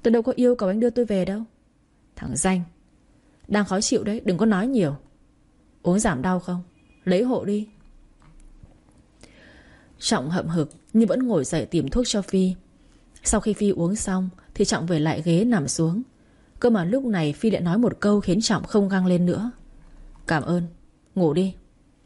Tôi đâu có yêu cầu anh đưa tôi về đâu. Thằng danh, đang khó chịu đấy, đừng có nói nhiều. Uống giảm đau không? Lấy hộ đi. Trọng hậm hực nhưng vẫn ngồi dậy tìm thuốc cho Phi. Sau khi Phi uống xong thì Trọng về lại ghế nằm xuống. Cơ mà lúc này Phi lại nói một câu khiến Trọng không găng lên nữa. Cảm ơn, ngủ đi.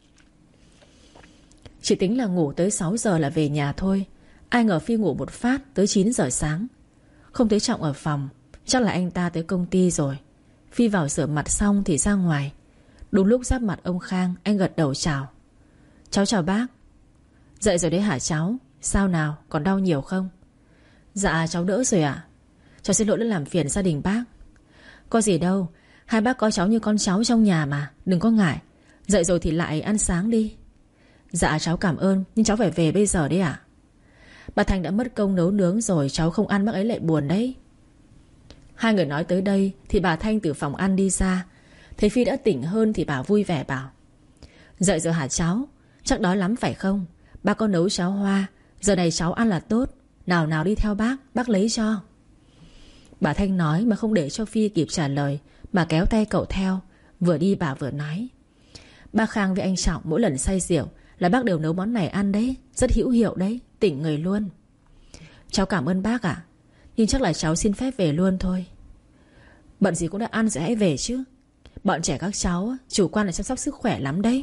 Chỉ tính là ngủ tới 6 giờ là về nhà thôi. Ai ngờ Phi ngủ một phát tới 9 giờ sáng. Không thấy Trọng ở phòng, chắc là anh ta tới công ty rồi. Phi vào rửa mặt xong thì ra ngoài. Đúng lúc giáp mặt ông Khang, anh gật đầu chào. Cháu chào bác. Dậy rồi đấy hả cháu? Sao nào, còn đau nhiều không? Dạ cháu đỡ rồi ạ. Cháu xin lỗi đã làm phiền gia đình bác. Có gì đâu, hai bác coi cháu như con cháu trong nhà mà, đừng có ngại. Dậy rồi thì lại ăn sáng đi. Dạ cháu cảm ơn, nhưng cháu phải về bây giờ đấy ạ. Bà Thành đã mất công nấu nướng rồi, cháu không ăn bác ấy lại buồn đấy. Hai người nói tới đây thì bà Thanh từ phòng ăn đi ra. Thấy Phi đã tỉnh hơn thì bà vui vẻ bảo. Dậy rồi hả cháu? Chắc đói lắm phải không? Bác có nấu cháo hoa, giờ này cháu ăn là tốt. Nào nào đi theo bác lấy cho. Bà Thanh nói mà không để cho Phi kịp trả lời, bà kéo tay cậu theo. Vừa đi bà vừa nói. Bác Khang với anh Trọng mỗi lần say rượu là bác đều nấu món này ăn đấy. Rất hữu hiệu đấy, tỉnh người luôn. Cháu cảm ơn bác ạ. Nhưng chắc là cháu xin phép về luôn thôi. Bận gì cũng đã ăn rồi hãy về chứ. Bọn trẻ các cháu chủ quan là chăm sóc sức khỏe lắm đấy.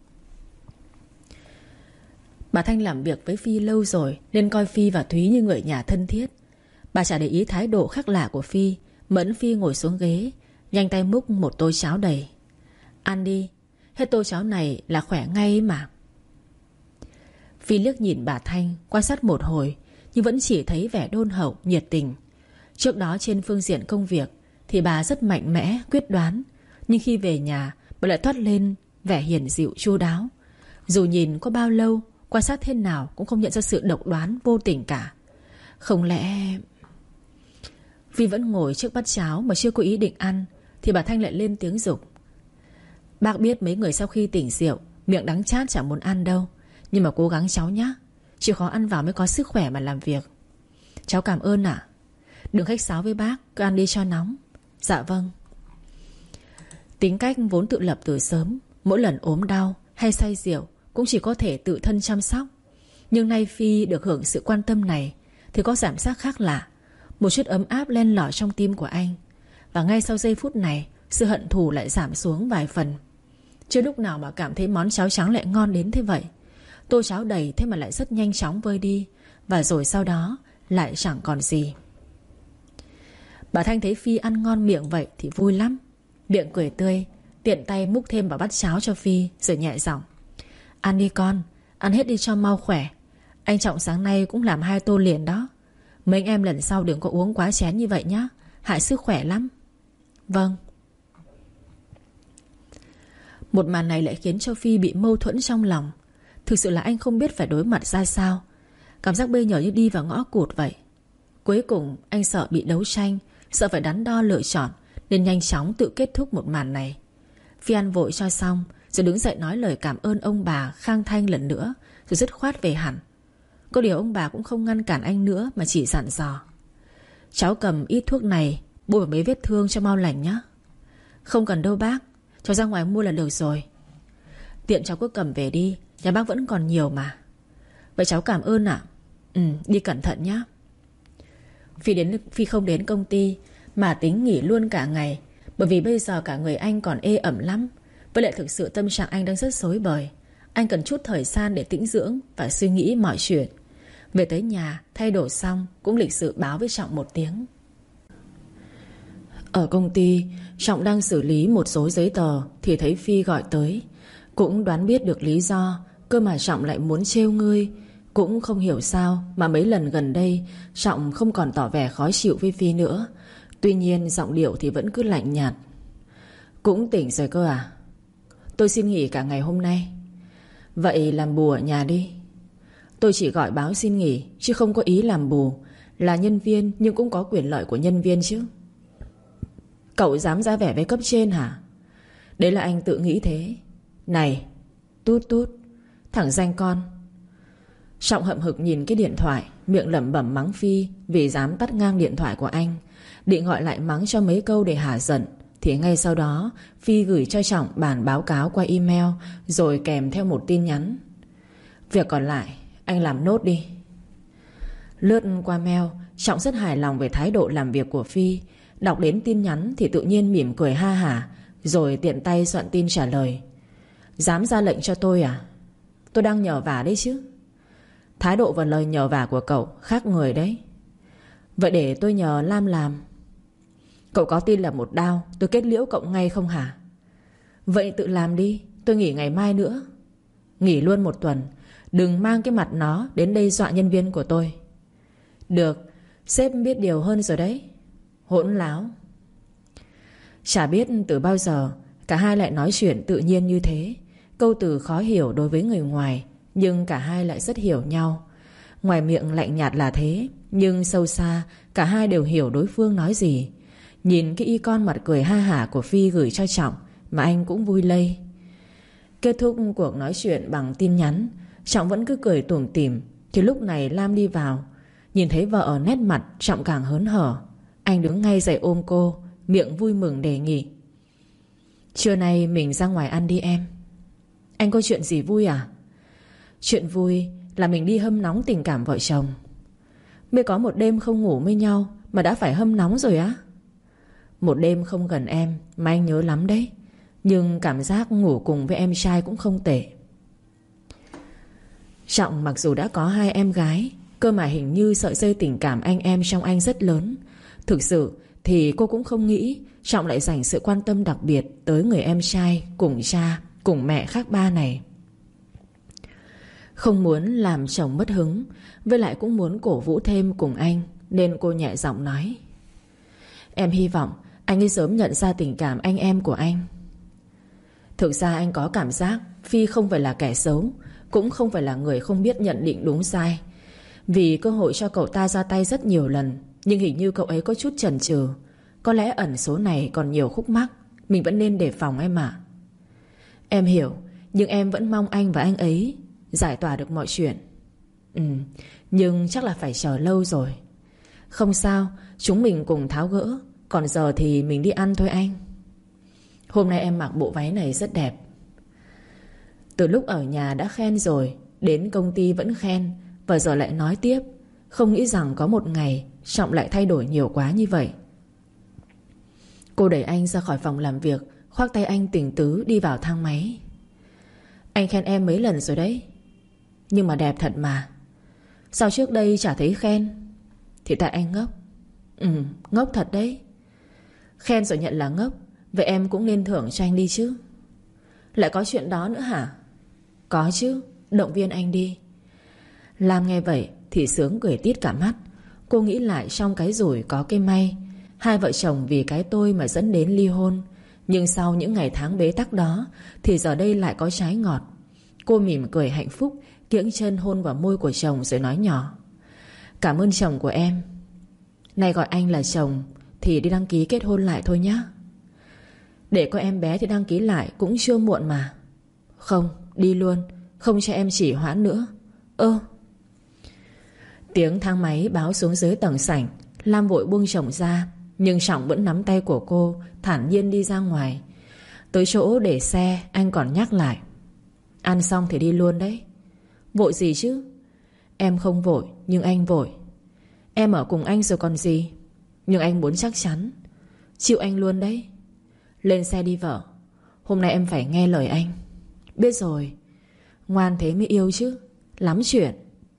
Bà Thanh làm việc với Phi lâu rồi nên coi Phi và Thúy như người nhà thân thiết. Bà chả để ý thái độ khác lạ của Phi. Mẫn Phi ngồi xuống ghế, nhanh tay múc một tô cháo đầy. Ăn đi, hết tô cháo này là khỏe ngay mà. Phi liếc nhìn bà Thanh, quan sát một hồi nhưng vẫn chỉ thấy vẻ đôn hậu, nhiệt tình. Trước đó trên phương diện công việc thì bà rất mạnh mẽ, quyết đoán. Nhưng khi về nhà bà lại toát lên vẻ hiền dịu chu đáo. Dù nhìn có bao lâu, quan sát thế nào cũng không nhận ra sự độc đoán vô tình cả. Không lẽ... Phi vẫn ngồi trước bát cháo mà chưa có ý định ăn thì bà Thanh lại lên tiếng giục. Bác biết mấy người sau khi tỉnh rượu miệng đắng chát chẳng muốn ăn đâu, nhưng mà cố gắng cháu nhé. Chịu khó ăn vào mới có sức khỏe mà làm việc. Cháu cảm ơn ạ. Đừng khách sáo với bác, cứ ăn đi cho nóng. Dạ vâng. Tính cách vốn tự lập từ sớm, mỗi lần ốm đau hay say rượu cũng chỉ có thể tự thân chăm sóc. Nhưng nay Phi được hưởng sự quan tâm này thì có cảm giác khác lạ. Một chút ấm áp len lỏi trong tim của anh. Và ngay sau giây phút này, sự hận thù lại giảm xuống vài phần. Chưa lúc nào mà cảm thấy món cháo trắng lại ngon đến thế vậy. Tô cháo đầy thế mà lại rất nhanh chóng vơi đi. Và rồi sau đó lại chẳng còn gì. Bà Thanh thấy Phi ăn ngon miệng vậy thì vui lắm. Miệng cười tươi, tiện tay múc thêm vào bát cháo cho Phi rồi nhẹ giọng. Ăn đi con, ăn hết đi cho mau khỏe. Anh Trọng sáng nay cũng làm 2 tô liền đó. Mấy anh em lần sau đừng có uống quá chén như vậy nhá, hại sức khỏe lắm. Vâng. Một màn này lại khiến cho Phi bị mâu thuẫn trong lòng. Thực sự là anh không biết phải đối mặt ra sao. Cảm giác bây giờ như đi vào ngõ cụt vậy. Cuối cùng anh sợ bị đấu tranh, sợ phải đắn đo lựa chọn, nên nhanh chóng tự kết thúc một màn này. Phi ăn vội cho xong rồi đứng dậy nói lời cảm ơn ông bà Khang Thanh lần nữa, rồi dứt khoát về hẳn. Có điều ông bà cũng không ngăn cản anh nữa mà chỉ dặn dò. Cháu cầm ít thuốc này bôi vào mấy vết thương cho mau lành nhé. Không cần đâu bác, cháu ra ngoài mua là được rồi. Tiện cháu cứ cầm về đi, nhà bác vẫn còn nhiều mà. Vậy cháu cảm ơn ạ. Đi cẩn thận nhé. Phi không đến công ty mà tính nghỉ luôn cả ngày, bởi vì bây giờ cả người anh còn ê ẩm lắm. Với lại thực sự tâm trạng anh đang rất rối bời. Anh cần chút thời gian để tĩnh dưỡng và suy nghĩ mọi chuyện. Về tới nhà thay đồ xong cũng lịch sự báo với Trọng một tiếng. Ở công ty, Trọng đang xử lý một số giấy tờ thì thấy Phi gọi tới. Cũng đoán biết được lý do, cơ mà Trọng lại muốn trêu ngươi. Cũng không hiểu sao mà mấy lần gần đây Trọng không còn tỏ vẻ khó chịu với Phi nữa. Tuy nhiên giọng điệu thì vẫn cứ lạnh nhạt. Cũng tỉnh rồi cơ à? Tôi xin nghỉ cả ngày hôm nay. Vậy làm bù ở nhà đi. Tôi chỉ gọi báo xin nghỉ chứ không có ý làm bù. Là nhân viên nhưng cũng có quyền lợi của nhân viên chứ. Cậu dám ra vẻ với cấp trên hả? Đấy là anh tự nghĩ thế. Này, tút tút, thằng danh con. Trọng hậm hực nhìn cái điện thoại, miệng lẩm bẩm mắng Phi vì dám tắt ngang điện thoại của anh. Định gọi lại mắng cho mấy câu để hả giận, thì ngay sau đó Phi gửi cho Trọng bản báo cáo qua email, rồi kèm theo một tin nhắn: việc còn lại anh làm nốt đi. Lướt qua mail, Trọng rất hài lòng về thái độ làm việc của Phi. Đọc đến tin nhắn thì tự nhiên mỉm cười ha hả, rồi tiện tay soạn tin trả lời: dám ra lệnh cho tôi à? Tôi đang nhờ vả đấy chứ. Thái độ và lời nhờ vả của cậu khác người đấy. Vậy để tôi nhờ Lam làm. Cậu có tin là một đao tôi kết liễu cậu ngay không hả? Vậy tự làm đi, tôi nghỉ ngày mai nữa. Nghỉ luôn 1 tuần. Đừng mang cái mặt nó đến đây dọa nhân viên của tôi. Được, sếp biết điều hơn rồi đấy. Hỗn láo. Chả biết từ bao giờ cả hai lại nói chuyện tự nhiên như thế. Câu từ khó hiểu đối với người ngoài, nhưng cả hai lại rất hiểu nhau. Ngoài miệng lạnh nhạt là thế, nhưng sâu xa cả hai đều hiểu đối phương nói gì. Nhìn cái icon mặt cười ha hả của Phi gửi cho Trọng mà anh cũng vui lây. Kết thúc cuộc nói chuyện bằng tin nhắn, Trọng vẫn cứ cười tủm tỉm. Thì lúc này Lam đi vào. Nhìn thấy vợ ở nét mặt, Trọng càng hớn hở. Anh đứng ngay dậy ôm cô, miệng vui mừng đề nghị: trưa nay mình ra ngoài ăn đi em. Anh có chuyện gì vui à? Chuyện vui là mình đi hâm nóng tình cảm vợ chồng. Mới có một đêm không ngủ với nhau mà đã phải hâm nóng rồi á? Một đêm không gần em mà anh nhớ lắm đấy. Nhưng cảm giác ngủ cùng với em trai cũng không tệ. Trọng mặc dù đã có 2 em gái, cơ mà hình như sợi dây tình cảm anh em trong anh rất lớn. Thực sự thì cô cũng không nghĩ Trọng lại dành sự quan tâm đặc biệt tới người em trai cùng cha, cùng mẹ khác ba này. Không muốn làm chồng mất hứng, với lại cũng muốn cổ vũ thêm cùng anh, nên cô nhẹ giọng nói: em hy vọng anh ấy sớm nhận ra tình cảm anh em của anh. Thực ra anh có cảm giác Phi không phải là kẻ xấu, cũng không phải là người không biết nhận định đúng sai. Vì cơ hội cho cậu ta ra tay rất nhiều lần, nhưng hình như cậu ấy có chút chần chừ. Có lẽ ẩn số này còn nhiều khúc mắc, mình vẫn nên đề phòng em ạ. Em hiểu, nhưng em vẫn mong anh và anh ấy giải tỏa được mọi chuyện. Nhưng chắc là phải chờ lâu rồi. Không sao, chúng mình cùng tháo gỡ. Còn giờ thì mình đi ăn thôi anh. Hôm nay em mặc bộ váy này rất đẹp. Từ lúc ở nhà đã khen rồi, đến công ty vẫn khen, và giờ lại nói tiếp. Không nghĩ rằng có một ngày Trọng lại thay đổi nhiều quá như vậy. Cô đẩy anh ra khỏi phòng làm việc, khoác tay anh tình tứ đi vào thang máy. Anh khen em mấy lần rồi đấy, nhưng mà đẹp thật mà. Sao trước đây chả thấy khen? Thì tại anh ngốc. Ngốc thật đấy. Khen rồi nhận là ngốc, vậy em cũng nên thưởng cho anh đi chứ. Lại có chuyện đó nữa hả? Có chứ, động viên anh đi. Lam nghe vậy thì sướng cười tít cả mắt. Cô nghĩ lại trong cái rủi có cái may. Hai vợ chồng vì cái tôi mà dẫn đến ly hôn. Nhưng sau những ngày tháng bế tắc đó thì giờ đây lại có trái ngọt. Cô mỉm cười hạnh phúc, kiễng chân hôn vào môi của chồng rồi nói nhỏ: cảm ơn chồng của em. Này gọi anh là chồng thì đi đăng ký kết hôn lại thôi nhá. Để có em bé thì đăng ký lại cũng chưa muộn mà. Không, đi luôn, không cho em chỉ hoãn nữa. Tiếng thang máy báo xuống dưới tầng sảnh. Lam vội buông chồng ra, nhưng Trọng vẫn nắm tay của cô, thản nhiên đi ra ngoài. Tới chỗ để xe, anh còn nhắc lại: ăn xong thì đi luôn đấy. Vội gì chứ? Em không vội, nhưng anh vội. Em ở cùng anh rồi còn gì. Nhưng anh muốn chắc chắn. Chịu anh luôn đấy. Lên xe đi vợ. Hôm nay em phải nghe lời anh. Biết rồi. Ngoan thế mới yêu chứ. Lắm chuyện.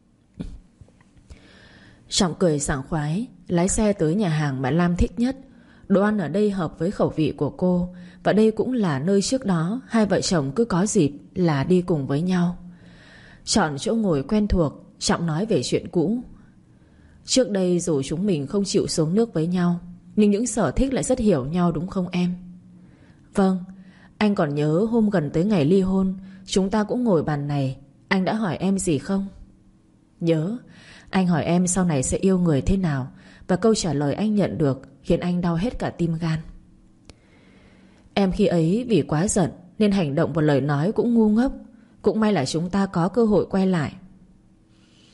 Trọng cười sảng khoái, lái xe tới nhà hàng mà Lam thích nhất. Đồ ăn ở đây hợp với khẩu vị của cô. Và đây cũng là nơi trước đó hai vợ chồng cứ có dịp là đi cùng với nhau. Chọn chỗ ngồi quen thuộc, Trọng nói về chuyện cũ. Trước đây dù chúng mình không chịu xuống nước với nhau, nhưng những sở thích lại rất hiểu nhau đúng không em? Vâng. Anh còn nhớ hôm gần tới ngày ly hôn, chúng ta cũng ngồi bàn này, anh đã hỏi em gì không? Nhớ. Anh hỏi em sau này sẽ yêu người thế nào, và câu trả lời anh nhận được khiến anh đau hết cả tim gan. Em khi ấy vì quá giận nên hành động và lời nói cũng ngu ngốc. Cũng may là chúng ta có cơ hội quay lại.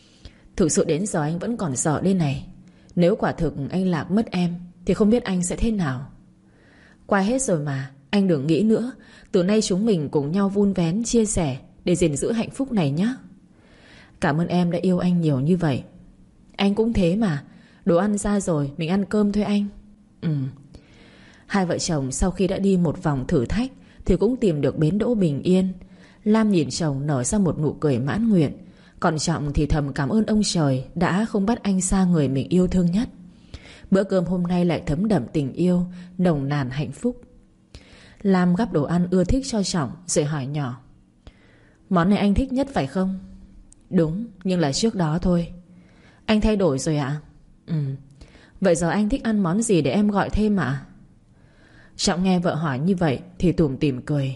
Thực sự đến giờ anh vẫn còn sợ đây này. Nếu quả thực anh lạc mất em thì không biết anh sẽ thế nào. Qua hết rồi mà, anh đừng nghĩ nữa. Từ nay chúng mình cùng nhau vun vén, chia sẻ để gìn giữ hạnh phúc này nhé. Cảm ơn em đã yêu anh nhiều như vậy. Anh cũng thế mà. Đồ ăn ra rồi, mình ăn cơm thôi anh. Hai vợ chồng sau khi đã đi một vòng thử thách thì cũng tìm được bến đỗ bình yên. Lam nhìn chồng nở ra một nụ cười mãn nguyện, còn Trọng thì thầm cảm ơn ông trời đã không bắt anh xa người mình yêu thương nhất. Bữa cơm hôm nay lại thấm đậm tình yêu, nồng nàn hạnh phúc. Lam gắp đồ ăn ưa thích cho Trọng rồi hỏi nhỏ: Món này anh thích nhất phải không? Đúng, nhưng là trước đó thôi. Anh thay đổi rồi ạ? Vậy giờ anh thích ăn món gì để em gọi thêm ạ? Trọng nghe vợ hỏi như vậy thì tủm tỉm cười.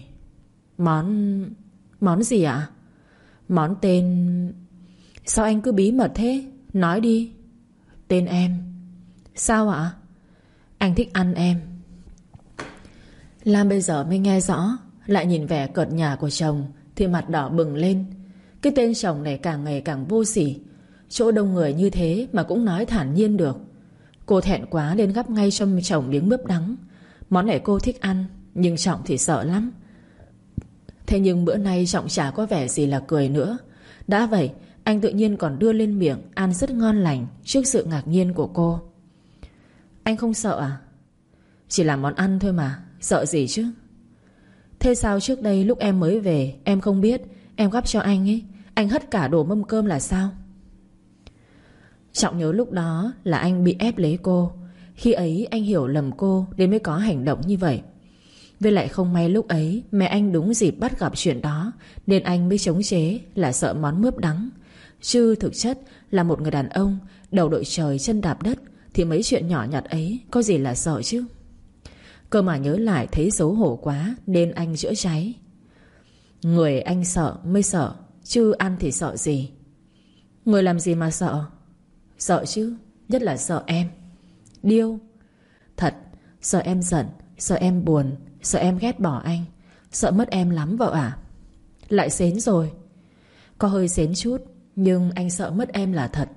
Món gì ạ? Món tên... Sao anh cứ bí mật thế? Nói đi. Tên em. Sao ạ? Anh thích ăn em. Lam bây giờ mới nghe rõ, lại nhìn vẻ cợt nhả của chồng thì mặt đỏ bừng lên. Cái tên chồng này càng ngày càng vô sỉ. Chỗ đông người như thế mà cũng nói thản nhiên được. Cô thẹn quá nên gắp ngay cho chồng miếng mướp đắng. Món này cô thích ăn, nhưng Trọng thì sợ lắm. Thế nhưng bữa nay Trọng chả có vẻ gì là cười nữa. Đã vậy anh tự nhiên còn đưa lên miệng ăn rất ngon lành trước sự ngạc nhiên của cô. Anh không sợ à? Chỉ là món ăn thôi mà, sợ gì chứ? Thế sao trước đây lúc em mới về em không biết, em gắp cho anh ấy, anh hất cả đồ mâm cơm là sao? Trọng nhớ lúc đó là anh bị ép lấy cô. Khi ấy anh hiểu lầm cô nên mới có hành động như vậy. Với lại không may lúc ấy mẹ anh đúng dịp bắt gặp chuyện đó, nên anh mới chống chế là sợ món mướp đắng. Chứ thực chất là một người đàn ông đầu đội trời chân đạp đất thì mấy chuyện nhỏ nhặt ấy có gì là sợ chứ. Cơ mà nhớ lại thấy xấu hổ quá nên anh chữa cháy. Người anh sợ mới sợ, chứ ăn thì sợ gì. Người làm gì mà sợ? Sợ chứ, nhất là sợ em. Điêu. Thật, sợ em giận, sợ em buồn, sợ em ghét bỏ anh, sợ mất em lắm vợ à. Lại xến rồi. Có hơi xến chút, nhưng anh sợ mất em là thật.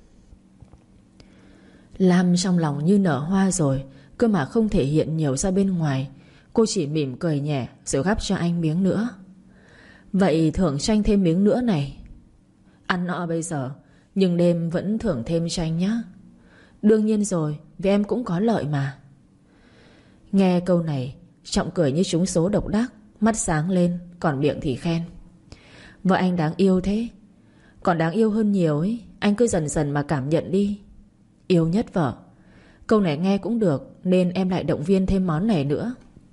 Lam trong lòng như nở hoa rồi, cơ mà không thể hiện nhiều ra bên ngoài. Cô chỉ mỉm cười nhẹ rồi gắp cho anh miếng nữa. Vậy thưởng cho anh thêm miếng nữa này. Ăn no bây giờ, nhưng đêm vẫn thưởng thêm cho anh nhé. Đương nhiên rồi, vì em cũng có lợi mà. Nghe câu này Trọng cười như trúng số độc đắc, mắt sáng lên, còn miệng thì khen. Vợ anh đáng yêu thế. Còn đáng yêu hơn nhiều ấy. Anh cứ dần dần mà cảm nhận đi. Yêu nhất vợ. Câu này nghe cũng được, nên em lại động viên thêm món này nữa.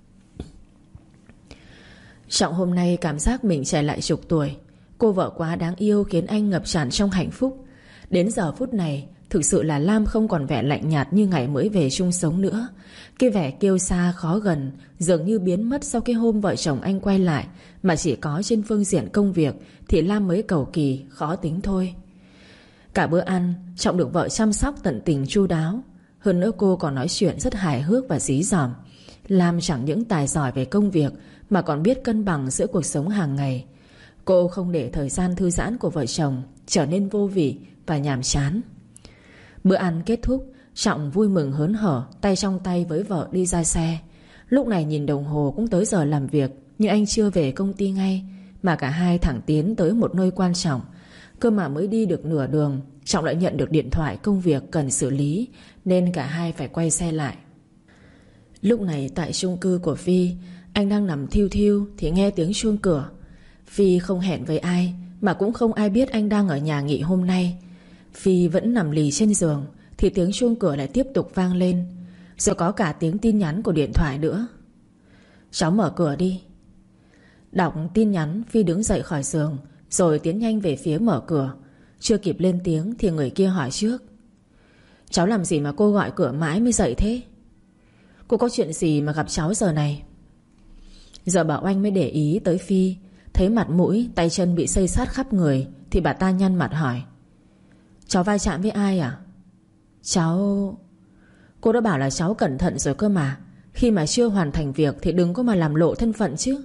Trọng hôm nay cảm giác mình trẻ lại chục tuổi. Cô vợ quá đáng yêu khiến anh ngập tràn trong hạnh phúc. Đến giờ phút này thực sự là Lam không còn vẻ lạnh nhạt như ngày mới về chung sống nữa. Cái vẻ kiêu sa khó gần dường như biến mất sau cái hôm vợ chồng anh quay lại. Mà chỉ có trên phương diện công việc thì Lam mới cầu kỳ, khó tính thôi. Cả bữa ăn Trọng được vợ chăm sóc tận tình chu đáo. Hơn nữa cô còn nói chuyện rất hài hước và dí dỏm. Lam chẳng những tài giỏi về công việc mà còn biết cân bằng giữa cuộc sống hàng ngày. Cô không để thời gian thư giãn của vợ chồng trở nên vô vị và nhàm chán. Bữa ăn kết thúc, Trọng vui mừng hớn hở, tay trong tay với vợ đi ra xe. Lúc này nhìn đồng hồ cũng tới giờ làm việc, nhưng anh chưa về công ty ngay, mà cả hai thẳng tiến tới một nơi quan trọng. Cơ mà mới đi được nửa đường, Trọng lại nhận được điện thoại công việc cần xử lý, nên cả hai phải quay xe lại. Lúc này tại chung cư của Phi, anh đang nằm thiu thiu thì nghe tiếng chuông cửa. Phi không hẹn với ai, mà cũng không ai biết anh đang ở nhà nghỉ hôm nay. Phi vẫn nằm lì trên giường thì tiếng chuông cửa lại tiếp tục vang lên. Rồi có cả tiếng tin nhắn của điện thoại nữa. Cháu mở cửa đi. Đọc tin nhắn, Phi đứng dậy khỏi giường rồi tiến nhanh về phía mở cửa. Chưa kịp lên tiếng thì người kia hỏi trước. Cháu làm gì mà cô gọi cửa mãi mới dậy thế? Cô có chuyện gì mà gặp cháu giờ này? Giờ Bảo Anh mới để ý tới Phi. Thấy mặt mũi, tay chân bị xây xát khắp người thì bà ta nhăn mặt hỏi. Cháu va chạm với ai à? Cháu... Cô đã bảo là cháu cẩn thận rồi cơ mà. Khi mà chưa hoàn thành việc thì đừng có mà làm lộ thân phận chứ.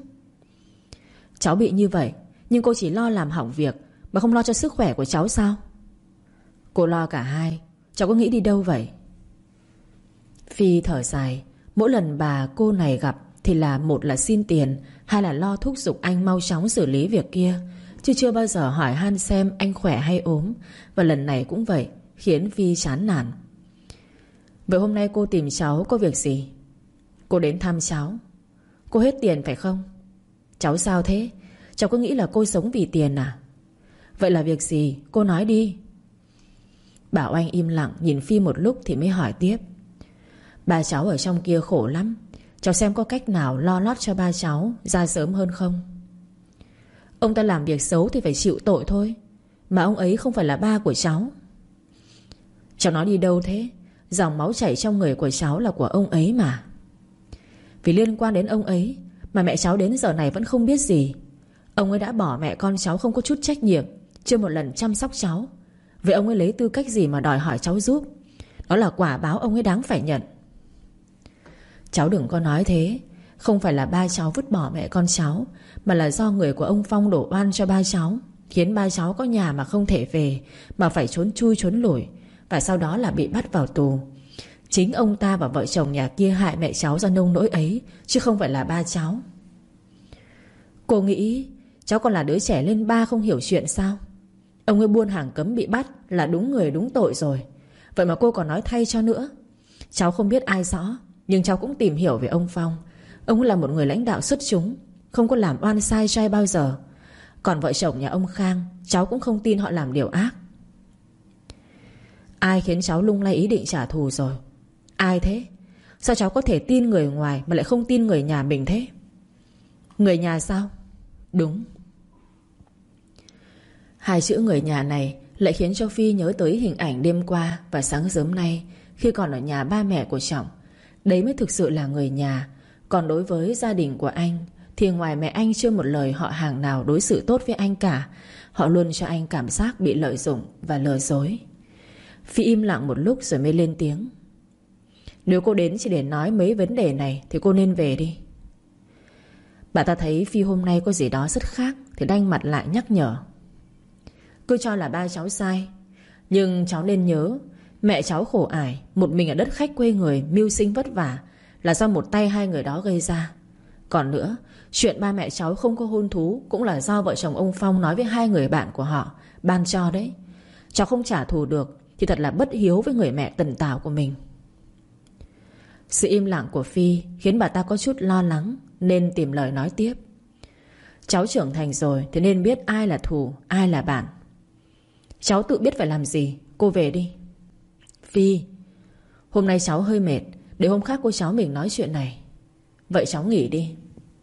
Cháu bị như vậy, nhưng cô chỉ lo làm hỏng việc mà không lo cho sức khỏe của cháu sao? Cô lo cả hai. Cháu có nghĩ đi đâu vậy? Phi thở dài. Mỗi lần bà cô này gặp thì một là xin tiền, hai là lo thúc giục anh mau chóng xử lý việc kia, chứ chưa bao giờ hỏi han xem anh khỏe hay ốm. Và lần này cũng vậy, khiến Phi chán nản. Vậy hôm nay cô tìm cháu có việc gì? Cô đến thăm cháu. Cô hết tiền phải không? Cháu sao thế? Cháu có nghĩ là cô sống vì tiền à? Vậy là việc gì? Cô nói đi. Bảo Anh im lặng nhìn Phi một lúc thì mới hỏi tiếp. Ba cháu ở trong kia khổ lắm. Cháu xem có cách nào lo lót cho ba cháu ra sớm hơn không? Ông ta làm việc xấu thì phải chịu tội thôi. Mà ông ấy không phải là ba của cháu. Cháu nói đi đâu thế? Dòng máu chảy trong người của cháu là của ông ấy mà. Vì liên quan đến ông ấy mà mẹ cháu đến giờ này vẫn không biết gì. Ông ấy đã bỏ mẹ con cháu không có chút trách nhiệm, chưa một lần chăm sóc cháu. Vậy ông ấy lấy tư cách gì mà đòi hỏi cháu giúp? Đó là quả báo ông ấy đáng phải nhận. Cháu đừng có nói thế. Không phải là ba cháu vứt bỏ mẹ con cháu, mà là do người của ông Phong đổ oan cho ba cháu, khiến ba cháu có nhà mà không thể về, mà phải trốn chui trốn lủi, và sau đó là bị bắt vào tù. Chính ông ta và vợ chồng nhà kia hại mẹ cháu ra nông nỗi ấy, chứ không phải là ba cháu. Cô nghĩ cháu còn là đứa trẻ lên ba không hiểu chuyện sao? Ông ấy buôn hàng cấm bị bắt là đúng người đúng tội rồi. Vậy mà cô còn nói thay cho nữa. Cháu không biết ai rõ, nhưng cháu cũng tìm hiểu về ông Phong. Ông là một người lãnh đạo xuất chúng, không có làm oan sai trai bao giờ. Còn vợ chồng nhà ông Khang, cháu cũng không tin họ làm điều ác. Ai khiến cháu lung lay ý định trả thù rồi? Ai thế? Sao cháu có thể tin người ngoài mà lại không tin người nhà mình thế? Người nhà sao? Đúng. Hai chữ người nhà này lại khiến cho Phi nhớ tới hình ảnh đêm qua và sáng sớm nay khi còn ở nhà ba mẹ của Trọng. Đấy mới thực sự là người nhà. Còn đối với gia đình của anh thì ngoài mẹ anh chưa một lời họ hàng nào đối xử tốt với anh cả. Họ luôn cho anh cảm giác bị lợi dụng và lừa dối. Phi im lặng một lúc rồi mới lên tiếng. Nếu cô đến chỉ để nói mấy vấn đề này thì cô nên về đi. Bà ta thấy Phi hôm nay có gì đó rất khác thì đanh mặt lại nhắc nhở. Cứ cho là ba cháu sai, nhưng cháu nên nhớ mẹ cháu khổ ải một mình ở đất khách quê người, mưu sinh vất vả là do một tay hai người đó gây ra. Còn nữa, chuyện ba mẹ cháu không có hôn thú cũng là do vợ chồng ông Phong nói với hai người bạn của họ ban cho đấy. Cháu không trả thù được thì thật là bất hiếu với người mẹ tần tảo của mình. Sự im lặng của Phi khiến bà ta có chút lo lắng, nên tìm lời nói tiếp. Cháu trưởng thành rồi thì nên biết ai là thù, ai là bạn. Cháu tự biết phải làm gì. Cô về đi. Phi, hôm nay cháu hơi mệt, để hôm khác cô cháu mình nói chuyện này. Vậy cháu nghỉ đi.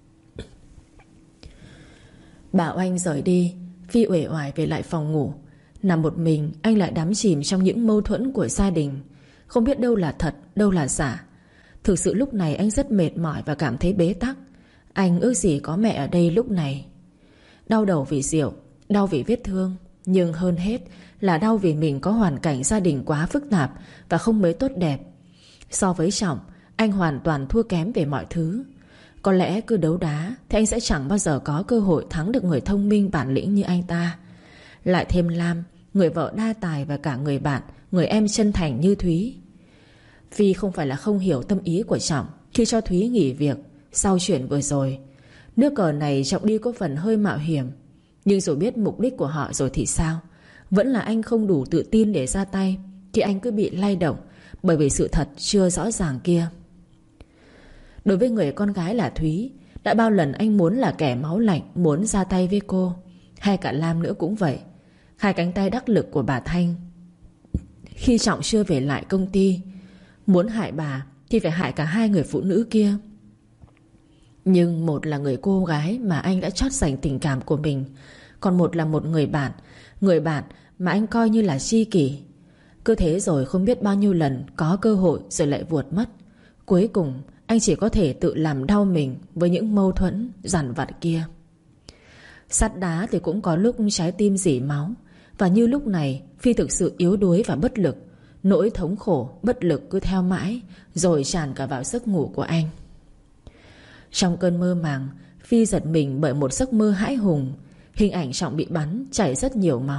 Bảo anh rời đi, Phi uể oải về lại phòng ngủ. Nằm một mình, anh lại đắm chìm trong những mâu thuẫn của gia đình, không biết đâu là thật, đâu là giả. Thực sự lúc này anh rất mệt mỏi và cảm thấy bế tắc. Anh ước gì có mẹ ở đây lúc này. Đau đầu vì rượu, đau vì vết thương, nhưng hơn hết là đau vì mình có hoàn cảnh gia đình quá phức tạp và không mấy tốt đẹp. So với Trọng, anh hoàn toàn thua kém về mọi thứ. Có lẽ cứ đấu đá thì anh sẽ chẳng bao giờ có cơ hội thắng được người thông minh bản lĩnh như anh ta. Lại thêm Lam, người vợ đa tài, và cả người bạn, người em chân thành như Thúy. Phi không phải là không hiểu tâm ý của Trọng khi cho Thúy nghỉ việc sau chuyện vừa rồi. Nước cờ này Trọng đi có phần hơi mạo hiểm, nhưng rồi biết mục đích của họ rồi thì sao? Vẫn là anh không đủ tự tin để ra tay, thì anh cứ bị lay động bởi vì sự thật chưa rõ ràng kia. Đối với người con gái là Thúy, đã bao lần anh muốn là kẻ máu lạnh muốn ra tay với cô. Hay cả Lam nữa cũng vậy, hai cánh tay đắc lực của bà Thanh. Khi Trọng chưa về lại công ty, muốn hại bà thì phải hại cả hai người phụ nữ kia. Nhưng một là người cô gái mà anh đã chót dành tình cảm của mình, còn một là một người bạn. Người bạn mà anh coi như là tri kỷ. Cứ thế rồi không biết bao nhiêu lần có cơ hội rồi lại vuột mất. Cuối cùng anh chỉ có thể tự làm đau mình với những mâu thuẫn dằn vặt kia. Sắt đá thì cũng có lúc trái tim rỉ máu. Và như lúc này Phi thực sự yếu đuối và bất lực. Nỗi thống khổ, bất lực cứ theo mãi, rồi tràn cả vào giấc ngủ của anh. Trong cơn mơ màng, Phi giật mình bởi một giấc mơ hãi hùng. Hình ảnh Trọng bị bắn, chảy rất nhiều máu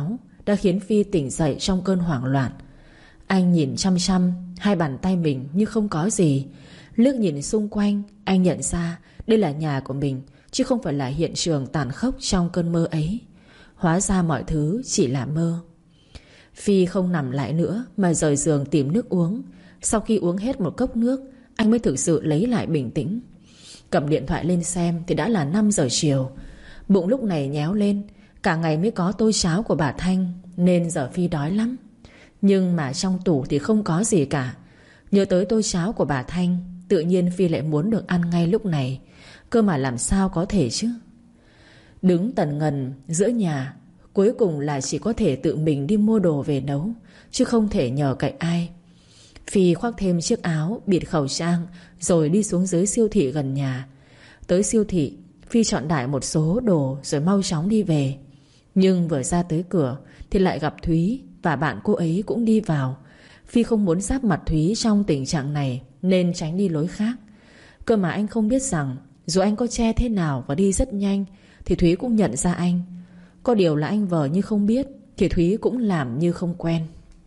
đã khiến Phi tỉnh dậy trong cơn hoảng loạn. Anh nhìn chăm chăm hai bàn tay mình như không có gì. Liếc nhìn xung quanh, anh nhận ra đây là nhà của mình, chứ không phải là hiện trường tàn khốc trong cơn mơ ấy. Hóa ra mọi thứ chỉ là mơ. Phi không nằm lại nữa mà rời giường tìm nước uống. Sau khi uống hết một cốc nước, anh mới thực sự lấy lại bình tĩnh. Cầm điện thoại lên xem thì đã là 5 giờ chiều. Bụng lúc này nhéo lên. Cả ngày mới có tô cháo của bà Thanh, nên giờ Phi đói lắm. Nhưng mà trong tủ thì không có gì cả. Nhớ tới tô cháo của bà Thanh, tự nhiên Phi lại muốn được ăn ngay lúc này. Cơ mà làm sao có thể chứ. Đứng tần ngần giữa nhà, cuối cùng là chỉ có thể tự mình đi mua đồ về nấu, chứ không thể nhờ cậy ai. Phi khoác thêm chiếc áo, bịt khẩu trang, rồi đi xuống dưới siêu thị gần nhà. Tới siêu thị, Phi chọn đại một số đồ rồi mau chóng đi về. Nhưng vừa ra tới cửa thì lại gặp Thúy, và bạn cô ấy cũng đi vào. Phi không muốn giáp mặt Thúy trong tình trạng này, nên tránh đi lối khác. Cơ mà anh không biết rằng dù anh có che thế nào và đi rất nhanh thì Thúy cũng nhận ra anh. Có điều là anh vờ như không biết thì Thúy cũng làm như không quen.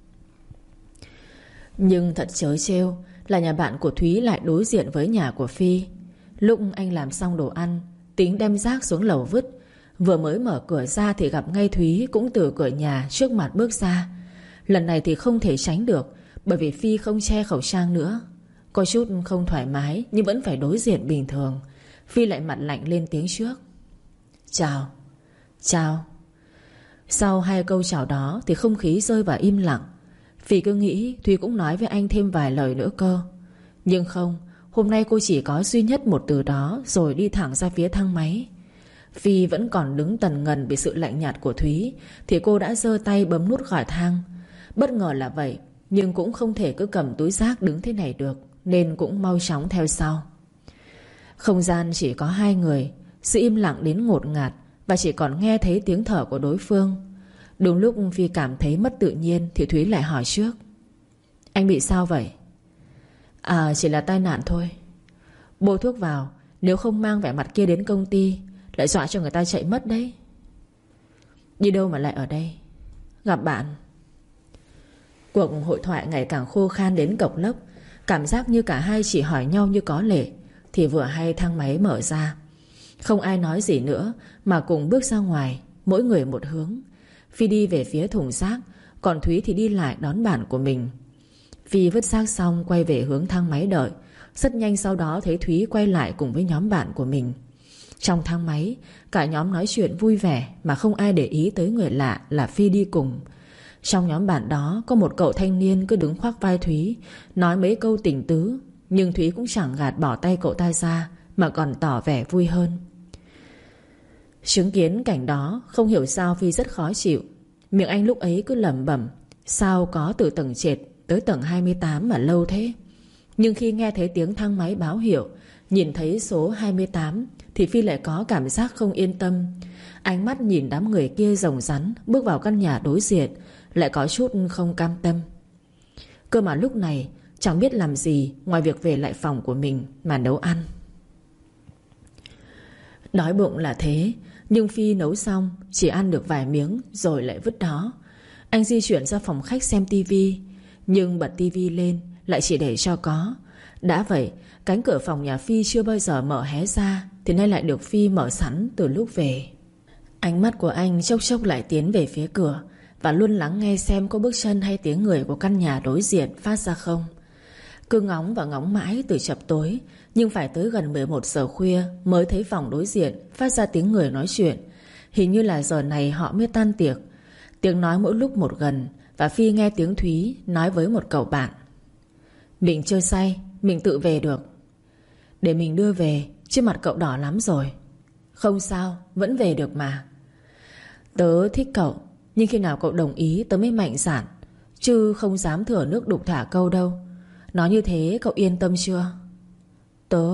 Nhưng thật trớ trêu là nhà bạn của Thúy lại đối diện với nhà của Phi. Lúc anh làm xong đồ ăn, tính đem rác xuống lầu vứt, vừa mới mở cửa ra thì gặp ngay Thúy cũng từ cửa nhà trước mặt bước ra. Lần này thì không thể tránh được, bởi vì Phi không che khẩu trang nữa. Có chút không thoải mái, nhưng vẫn phải đối diện bình thường. Phi lại mặt lạnh lên tiếng trước: "Chào." "Chào." Sau hai câu chào đó thì không khí rơi vào im lặng. Phi cứ nghĩ Thúy cũng nói với anh thêm vài lời nữa cơ. Nhưng không, hôm nay cô chỉ có duy nhất một từ đó, rồi đi thẳng ra phía thang máy. Phi vẫn còn đứng tần ngần vì sự lạnh nhạt của Thúy thì cô đã giơ tay bấm nút gọi thang. Bất ngờ là vậy, nhưng cũng không thể cứ cầm túi rác đứng thế này được, nên cũng mau chóng theo sau. Không gian chỉ có hai người, sự im lặng đến ngột ngạt, và chỉ còn nghe thấy tiếng thở của đối phương. Đúng lúc Phi cảm thấy mất tự nhiên thì Thúy lại hỏi trước: "Anh bị sao vậy?" "À, chỉ là tai nạn thôi." "Bôi thuốc vào, nếu không mang vẻ mặt kia đến công ty lại dọa cho người ta chạy mất đấy." "Đi đâu mà lại ở đây?" "Gặp bạn." Cuộc hội thoại ngày càng khô khan đến cộc lốc. Cảm giác như cả hai chỉ hỏi nhau như có lệ. Thì vừa hay thang máy mở ra. Không ai nói gì nữa mà cùng bước ra ngoài, mỗi người một hướng. Phi đi về phía thùng rác, còn Thúy thì đi lại đón bạn của mình. Phi vứt rác xong quay về hướng thang máy đợi. Rất nhanh sau đó thấy Thúy quay lại cùng với nhóm bạn của mình. Trong thang máy, cả nhóm nói chuyện vui vẻ mà không ai để ý tới người lạ là Phi đi cùng. Trong nhóm bạn đó có một cậu thanh niên cứ đứng khoác vai Thúy, nói mấy câu tình tứ. Nhưng Thúy cũng chẳng gạt bỏ tay cậu ta ra, mà còn tỏ vẻ vui hơn. Chứng kiến cảnh đó, không hiểu sao Phi rất khó chịu. Miệng anh lúc ấy cứ lẩm bẩm: sao có từ tầng trệt tới tầng 28 mà lâu thế. Nhưng khi nghe thấy tiếng thang máy báo hiệu, nhìn thấy số 28 thì Phi lại có cảm giác không yên tâm. Ánh mắt nhìn đám người kia rồng rắn bước vào căn nhà đối diện, lại có chút không cam tâm. Cơ mà lúc này chẳng biết làm gì ngoài việc về lại phòng của mình mà nấu ăn. Đói bụng là thế, nhưng Phi nấu xong chỉ ăn được vài miếng rồi lại vứt đó. Anh di chuyển ra phòng khách xem tivi, nhưng bật tivi lên lại chỉ để cho có. Đã vậy, cánh cửa phòng nhà Phi chưa bao giờ mở hé ra thì nay lại được Phi mở sẵn từ lúc về. Ánh mắt của anh chốc chốc lại tiến về phía cửa, và luôn lắng nghe xem có bước chân hay tiếng người của căn nhà đối diện phát ra không. Cứ ngóng và ngóng mãi từ chập tối, nhưng phải tới gần 11 giờ khuya mới thấy phòng đối diện phát ra tiếng người nói chuyện. Hình như là giờ này họ mới tan tiệc. Tiếng nói mỗi lúc một gần, và Phi nghe tiếng Thúy nói với một cậu bạn: "Mình chơi say, mình tự về được." "Để mình đưa về, chứ mặt cậu đỏ lắm rồi." "Không sao, vẫn về được mà." "Tớ thích cậu, nhưng khi nào cậu đồng ý tớ mới mạnh dạn, chứ không dám thừa nước đục thả câu đâu. Nói như thế cậu yên tâm chưa?" "Tớ..."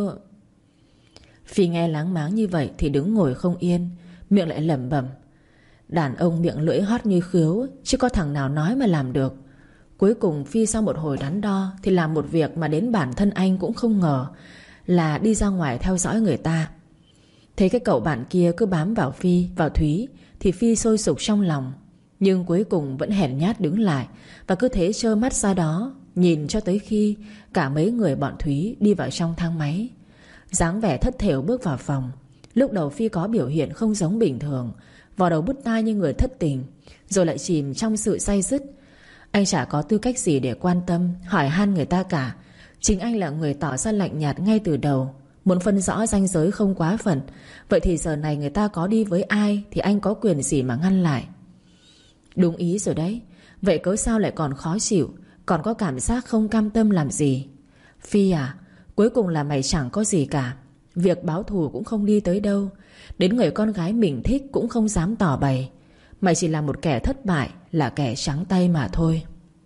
Phi nghe láng máng như vậy thì đứng ngồi không yên, miệng lại lẩm bẩm: đàn ông miệng lưỡi hót như khiếu, chứ có thằng nào nói mà làm được. Cuối cùng Phi sau một hồi đắn đo thì làm một việc mà đến bản thân anh cũng không ngờ, là đi ra ngoài theo dõi người ta. Thấy cái cậu bạn kia cứ bám vào Phi, vào Thúy, thì Phi sôi sục trong lòng. Nhưng cuối cùng vẫn hèn nhát đứng lại, và cứ thế trơ mắt ra đó nhìn cho tới khi cả mấy người bọn Thúy đi vào trong thang máy. Dáng vẻ thất thểu bước vào phòng. Lúc đầu Phi có biểu hiện không giống bình thường, vò đầu bứt tai như người thất tình, rồi lại chìm trong sự say sứt. Anh chả có tư cách gì để quan tâm, hỏi han người ta cả. Chính anh là người tỏ ra lạnh nhạt ngay từ đầu, muốn phân rõ ranh giới không quá phận. Vậy thì giờ này người ta có đi với ai thì anh có quyền gì mà ngăn lại? Đúng ý rồi đấy. Vậy cớ sao lại còn khó chịu, còn có cảm giác không cam tâm làm gì? Phi à, cuối cùng là mày chẳng có gì cả. Việc báo thù cũng không đi tới đâu. Đến người con gái mình thích cũng không dám tỏ bày. Mày chỉ là một kẻ thất bại, là kẻ trắng tay mà thôi.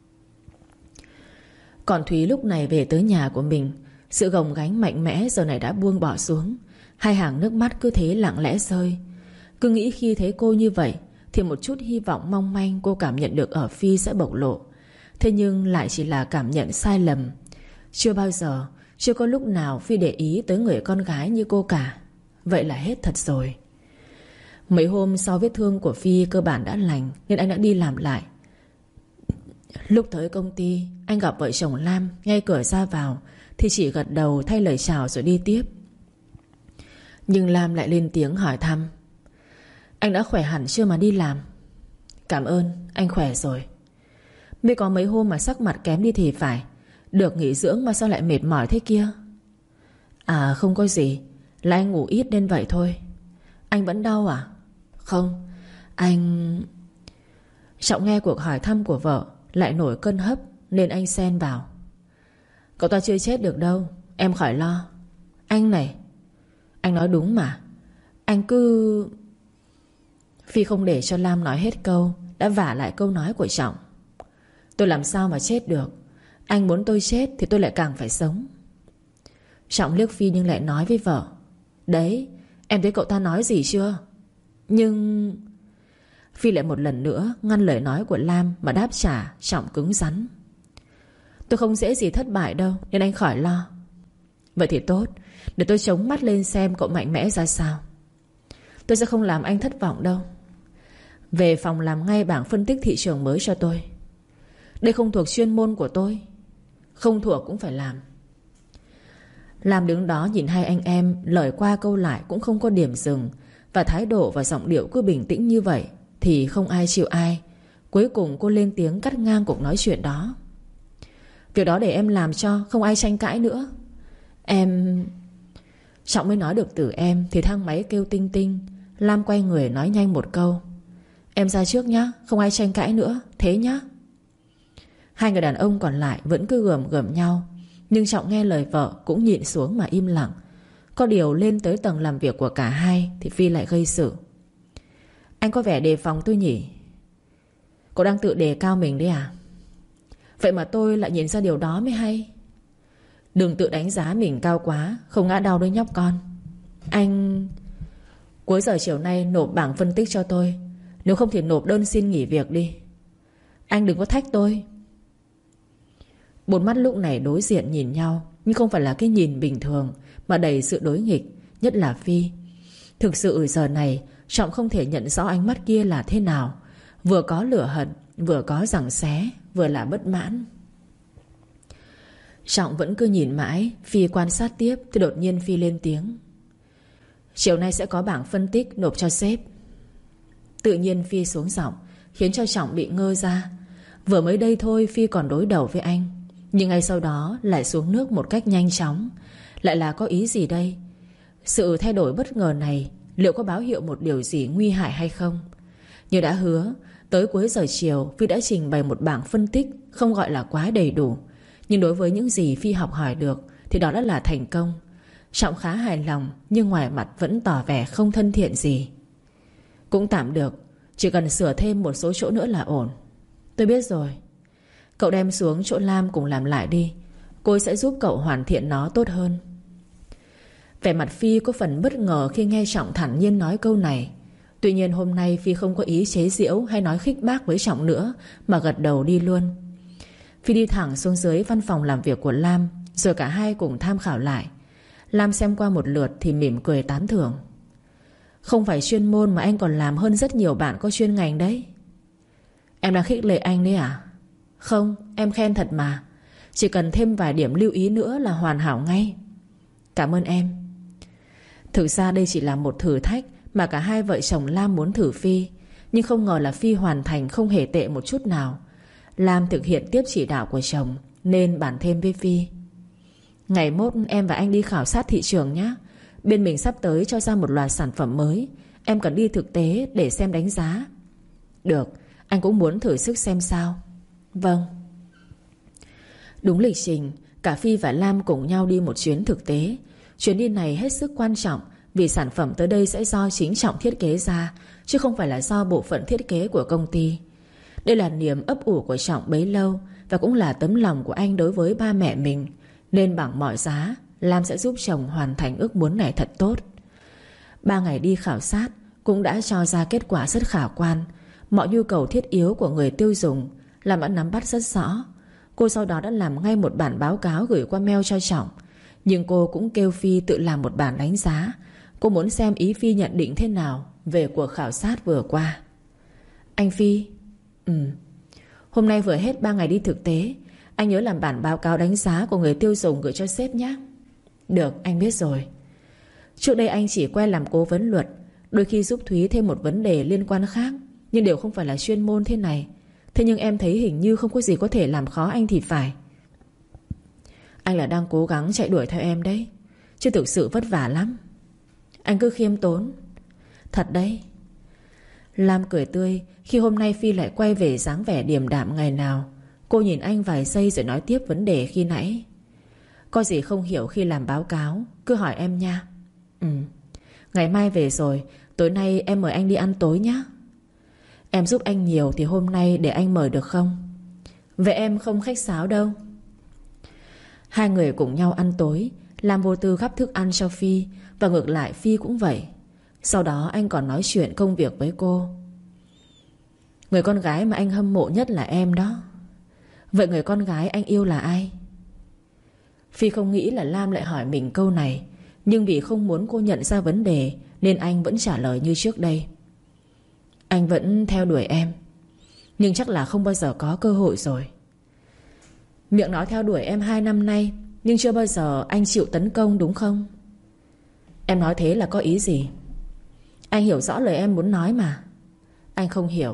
Còn Thúy lúc này về tới nhà của mình, sự gồng gánh mạnh mẽ giờ này đã buông bỏ xuống. Hai hàng nước mắt cứ thế lặng lẽ rơi. Cứ nghĩ khi thấy cô như vậy thì một chút hy vọng mong manh cô cảm nhận được ở Phi sẽ bộc lộ. Thế nhưng lại chỉ là cảm nhận sai lầm. Chưa bao giờ, chưa có lúc nào Phi để ý tới người con gái như cô cả. Vậy là hết thật rồi. Mấy hôm sau vết thương của Phi cơ bản đã lành, nên anh đã đi làm lại. Lúc tới công ty, anh gặp vợ chồng Lam ngay cửa ra vào thì chỉ gật đầu thay lời chào rồi đi tiếp. Nhưng Lam lại lên tiếng hỏi thăm: anh đã khỏe hẳn chưa mà đi làm? Cảm ơn, anh khỏe rồi. Mới có mấy hôm mà sắc mặt kém đi thì phải. Được nghỉ dưỡng mà sao lại mệt mỏi thế kia? À không có gì, là anh ngủ ít nên vậy thôi. Anh vẫn đau à? Không, anh... Trọng nghe cuộc hỏi thăm của vợ lại nổi cơn hấp nên anh xen vào: cậu ta chưa chết được đâu, em khỏi lo. Anh này, anh nói đúng mà. Anh cứ... Phi không để cho Lam nói hết câu, đã vả lại câu nói của Trọng: tôi làm sao mà chết được? Anh muốn tôi chết thì tôi lại càng phải sống. Trọng liếc Phi nhưng lại nói với vợ: đấy, em thấy cậu ta nói gì chưa? Nhưng... Phi lại một lần nữa ngăn lời nói của Lam mà đáp trả Trọng cứng rắn: tôi không dễ gì thất bại đâu, nên anh khỏi lo. Vậy thì tốt, để tôi chống mắt lên xem cậu mạnh mẽ ra sao. Tôi sẽ không làm anh thất vọng đâu. Về phòng làm ngay bảng phân tích thị trường mới cho tôi. Đây không thuộc chuyên môn của tôi. Không thuộc cũng phải làm. Lam đứng đó nhìn hai anh em lời qua câu lại cũng không có điểm dừng, và thái độ và giọng điệu cứ bình tĩnh như vậy thì không ai chịu ai. Cuối cùng cô lên tiếng cắt ngang cuộc nói chuyện đó: việc đó để em làm cho, không ai tranh cãi nữa. Em... Trọng mới nói được từ em thì thang máy kêu tinh tinh. Lam quay người nói nhanh một câu: em ra trước nhá, không ai tranh cãi nữa, thế nhá. Hai người đàn ông còn lại vẫn cứ gườm gườm nhau, nhưng Trọng nghe lời vợ cũng nhịn xuống mà im lặng. Có điều lên tới tầng làm việc của cả hai thì Phi lại gây sự: anh có vẻ đề phòng tôi nhỉ? Cô đang tự đề cao mình đấy à? Vậy mà tôi lại nhìn ra điều đó mới hay. Đừng tự đánh giá mình cao quá, không ngã đau đôi nhóc con. Anh... Cuối giờ chiều nay nộp bảng phân tích cho tôi, nếu không thì nộp đơn xin nghỉ việc đi. Anh đừng có thách tôi. Bốn mắt lúc này đối diện nhìn nhau, nhưng không phải là cái nhìn bình thường, mà đầy sự đối nghịch. Nhất là Phi. Thực sự giờ này Trọng không thể nhận rõ ánh mắt kia là thế nào. Vừa có lửa hận, vừa có giằng xé, vừa là bất mãn. Trọng vẫn cứ nhìn mãi. Phi quan sát tiếp thì đột nhiên Phi lên tiếng: chiều nay sẽ có bảng phân tích nộp cho sếp. Tự nhiên Phi xuống giọng khiến cho Trọng bị ngơ ra. Vừa mới đây thôi Phi còn đối đầu với anh, nhưng ngay sau đó lại xuống nước một cách nhanh chóng. Lại là có ý gì đây? Sự thay đổi bất ngờ này liệu có báo hiệu một điều gì nguy hại hay không? Như đã hứa, tới cuối giờ chiều Phi đã trình bày một bảng phân tích không gọi là quá đầy đủ, nhưng đối với những gì Phi học hỏi được thì đó đã là thành công. Trọng khá hài lòng, nhưng ngoài mặt vẫn tỏ vẻ không thân thiện gì. Cũng tạm được, chỉ cần sửa thêm một số chỗ nữa là ổn. Tôi biết rồi. Cậu đem xuống chỗ Lam cùng làm lại đi. Cô ấy sẽ giúp cậu hoàn thiện nó tốt hơn. Vẻ mặt Phi có phần bất ngờ khi nghe Trọng thản nhiên nói câu này. Tuy nhiên hôm nay Phi không có ý chế giễu hay nói khích bác với Trọng nữa, mà gật đầu đi luôn. Phi đi thẳng xuống dưới văn phòng làm việc của Lam, rồi cả hai cùng tham khảo lại. Lam xem qua một lượt thì mỉm cười tán thưởng: không phải chuyên môn mà anh còn làm hơn rất nhiều bạn có chuyên ngành đấy. Em đang khích lệ anh đấy à? Không, em khen thật mà. Chỉ cần thêm vài điểm lưu ý nữa là hoàn hảo ngay. Cảm ơn em. Thực ra đây chỉ là một thử thách mà cả hai vợ chồng Lam muốn thử Phi. Nhưng không ngờ là Phi hoàn thành không hề tệ một chút nào. Lam thực hiện tiếp chỉ đạo của chồng nên bàn thêm với Phi. Ngày mốt em và anh đi khảo sát thị trường nhé. Bên mình sắp tới cho ra một loạt sản phẩm mới. Em cần đi thực tế để xem đánh giá. Được, anh cũng muốn thử sức xem sao. Vâng. Đúng lịch trình, cả Phi và Lam cùng nhau đi một chuyến thực tế. Chuyến đi này hết sức quan trọng vì sản phẩm tới đây sẽ do chính Trọng thiết kế ra, chứ không phải là do bộ phận thiết kế của công ty. Đây là niềm ấp ủ của Trọng bấy lâu, và cũng là tấm lòng của anh đối với ba mẹ mình. Nên bằng mọi giá, Lam sẽ giúp chồng hoàn thành ước muốn này thật tốt. 3 ngày đi khảo sát cũng đã cho ra kết quả rất khả quan. Mọi nhu cầu thiết yếu của người tiêu dùng Lam đã nắm bắt rất rõ. Cô sau đó đã làm ngay một bản báo cáo gửi qua mail cho Trọng. Nhưng cô cũng kêu Phi tự làm một bản đánh giá. Cô muốn xem ý Phi nhận định thế nào về cuộc khảo sát vừa qua. Anh Phi. Hôm nay vừa hết 3 ngày đi thực tế, anh nhớ làm bản báo cáo đánh giá của người tiêu dùng gửi cho sếp nhé. Được, anh biết rồi. Trước đây anh chỉ quen làm cố vấn luật, đôi khi giúp Thúy thêm một vấn đề liên quan khác, nhưng đều không phải là chuyên môn thế này. Thế nhưng em thấy hình như không có gì có thể làm khó anh thì phải. Anh là đang cố gắng chạy đuổi theo em đấy, chứ thực sự vất vả lắm. Anh cứ khiêm tốn. Thật đấy. Lam cười tươi khi hôm nay Phi lại quay về dáng vẻ điềm đạm ngày nào. Cô nhìn anh vài giây rồi nói tiếp vấn đề khi nãy. Có gì không hiểu khi làm báo cáo cứ hỏi em nha. Ngày mai về rồi, tối nay em mời anh đi ăn tối nhé. Em giúp anh nhiều thì hôm nay để anh mời được không? Vậy em không khách sáo đâu. Hai người cùng nhau ăn tối. Lam vô tư gắp thức ăn cho Phi, và ngược lại Phi cũng vậy. Sau đó anh còn nói chuyện công việc với cô. Người con gái mà anh hâm mộ nhất là em đó. Vậy người con gái anh yêu là ai? Phi không nghĩ là Lam lại hỏi mình câu này, nhưng vì không muốn cô nhận ra vấn đề nên anh vẫn trả lời như trước đây. Anh vẫn theo đuổi em, nhưng chắc là không bao giờ có cơ hội rồi. Miệng nói theo đuổi em 2 năm nay, nhưng chưa bao giờ anh chịu tấn công đúng không? Em nói thế là có ý gì? Anh hiểu rõ lời em muốn nói mà. Anh không hiểu.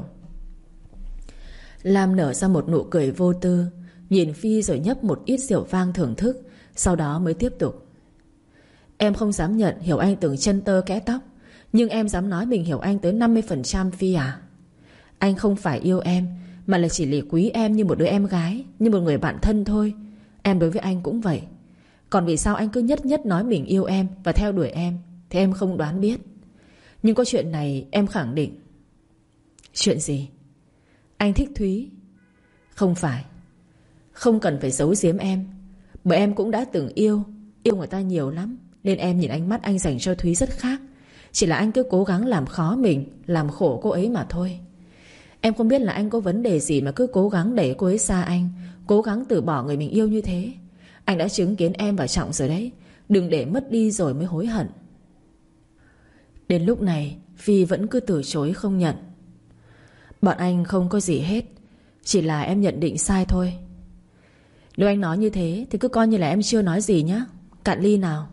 Lam nở ra một nụ cười vô tư, nhìn Phi rồi nhấp một ít rượu vang thưởng thức. Sau đó mới tiếp tục. Em không dám nhận hiểu anh từng chân tơ kẽ tóc, nhưng em dám nói mình hiểu anh tới 50% Phi à. Anh không phải yêu em, mà là chỉ là quý em như một đứa em gái, như một người bạn thân thôi. Em đối với anh cũng vậy. Còn vì sao anh cứ nhất nhất nói mình yêu em và theo đuổi em thì em không đoán biết. Nhưng có chuyện này em khẳng định. Chuyện gì? Anh thích Thúy. Không phải. Không cần phải giấu giếm em, bởi em cũng đã từng yêu người ta nhiều lắm, nên em nhìn ánh mắt anh dành cho Thúy rất khác. Chỉ là anh cứ cố gắng làm khó mình, làm khổ cô ấy mà thôi. Em không biết là anh có vấn đề gì mà cứ cố gắng đẩy cô ấy xa anh, cố gắng từ bỏ người mình yêu như thế. Anh đã chứng kiến em và Trọng rồi đấy. Đừng để mất đi rồi mới hối hận. Đến lúc này Phi vẫn cứ từ chối không nhận. Bọn anh không có gì hết, chỉ là em nhận định sai thôi. Nếu anh nói như thế thì cứ coi như là em chưa nói gì nhé. Cạn ly nào.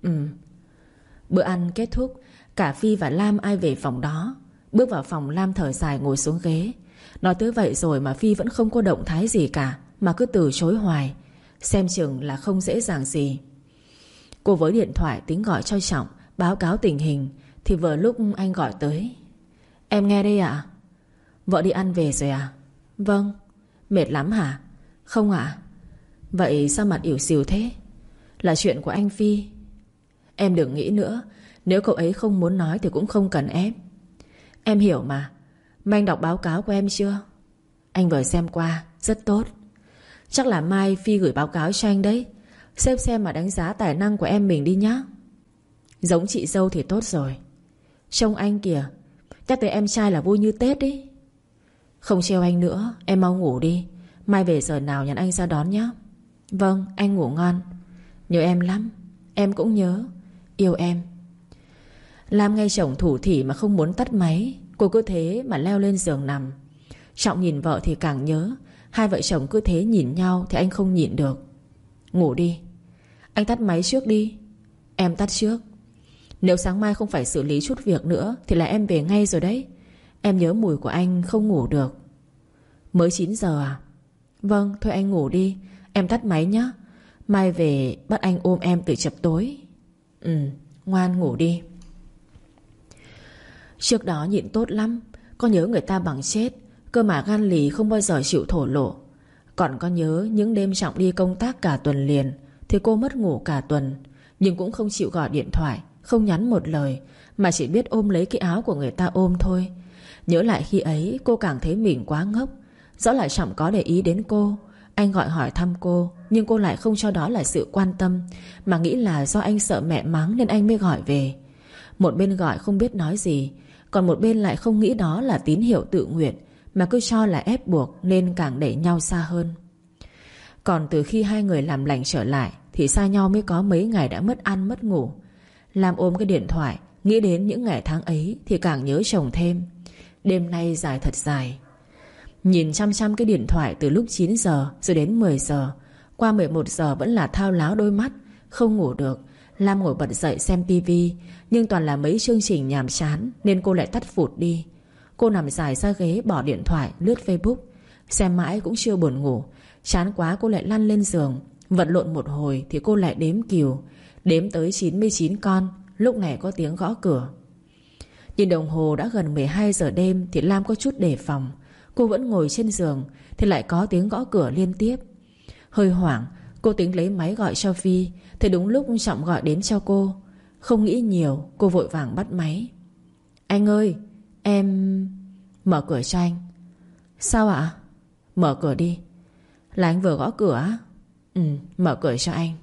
Bữa ăn kết thúc, cả Phi và Lam ai về phòng đó. Bước vào phòng, Lam thở dài ngồi xuống ghế. Nói tới vậy rồi mà Phi vẫn không có động thái gì cả, mà cứ từ chối hoài. Xem chừng là không dễ dàng gì. Cô với điện thoại tính gọi cho Trọng báo cáo tình hình, thì vừa lúc anh gọi tới. Em nghe đây ạ. Vợ đi ăn về rồi à? Vâng. Mệt lắm hả? Không ạ. Vậy sao mặt ỉu xìu thế? Là chuyện của anh Phi. Em đừng nghĩ nữa. Nếu cậu ấy không muốn nói thì cũng không cần ép. Em hiểu mà. Mà anh đọc báo cáo của em chưa? Anh vừa xem qua, rất tốt. Chắc là mai Phi gửi báo cáo cho anh đấy. Xem mà đánh giá tài năng của em mình đi nhá. Giống chị dâu thì tốt rồi. Trông anh kìa, nhắc tới em trai là vui như Tết đi. Không trêu anh nữa, em mau ngủ đi. Mai về giờ nào nhắn anh ra đón nhé. Vâng, anh ngủ ngon. Nhớ em lắm. Em cũng nhớ. Yêu em. Lam nghe chồng thủ thỉ mà không muốn tắt máy. Cô cứ thế mà leo lên giường nằm. Trọng nhìn vợ thì càng nhớ. Hai vợ chồng cứ thế nhìn nhau thì anh không nhịn được. Ngủ đi. Anh tắt máy trước đi. Em tắt trước. Nếu sáng mai không phải xử lý chút việc nữa thì là em về ngay rồi đấy. Em nhớ mùi của anh không ngủ được. Mới 9 giờ à? Vâng, thôi anh ngủ đi. Em tắt máy nhé. Mai về bắt anh ôm em từ chập tối. Ngoan ngủ đi. Trước đó nhịn tốt lắm. Có nhớ người ta bằng chết, cơ mà gan lì không bao giờ chịu thổ lộ. Còn có nhớ những đêm Trọng đi công tác cả tuần liền thì cô mất ngủ cả tuần, nhưng cũng không chịu gọi điện thoại, không nhắn một lời, mà chỉ biết ôm lấy cái áo của người ta ôm thôi. Nhớ lại khi ấy cô càng thấy mình quá ngốc. Rõ là Trọng có để ý đến cô. Anh gọi hỏi thăm cô, nhưng cô lại không cho đó là sự quan tâm, mà nghĩ là do anh sợ mẹ mắng nên anh mới gọi về. Một bên gọi không biết nói gì, còn một bên lại không nghĩ đó là tín hiệu tự nguyện, mà cứ cho là ép buộc, nên càng đẩy nhau xa hơn. Còn từ khi hai người làm lành trở lại thì xa nhau mới có mấy ngày đã mất ăn mất ngủ. Lam ôm cái điện thoại, nghĩ đến những ngày tháng ấy thì càng nhớ chồng thêm. Đêm nay dài thật dài. Nhìn chăm chăm cái điện thoại từ lúc 9 giờ rồi đến 10 giờ. Qua 11 giờ vẫn là thao láo đôi mắt, không ngủ được. Lam ngồi bật dậy xem tivi, nhưng toàn là mấy chương trình nhàm chán nên cô lại tắt phụt đi. Cô nằm dài ra ghế bỏ điện thoại lướt Facebook. Xem mãi cũng chưa buồn ngủ. Chán quá cô lại lăn lên giường. Vật lộn một hồi thì cô lại đếm cừu. Đếm tới 99 con. Lúc này có tiếng gõ cửa. Nhìn đồng hồ đã gần 12 giờ đêm thì Lam có chút đề phòng. Cô vẫn ngồi trên giường thì lại có tiếng gõ cửa liên tiếp. Hơi hoảng, cô tính lấy máy gọi cho Vi thì đúng lúc Trọng gọi đến cho cô. Không nghĩ nhiều, cô vội vàng bắt máy. Anh ơi, em... Mở cửa cho anh. Sao ạ? Mở cửa đi. Là anh vừa gõ cửa á? Mở cửa cho anh.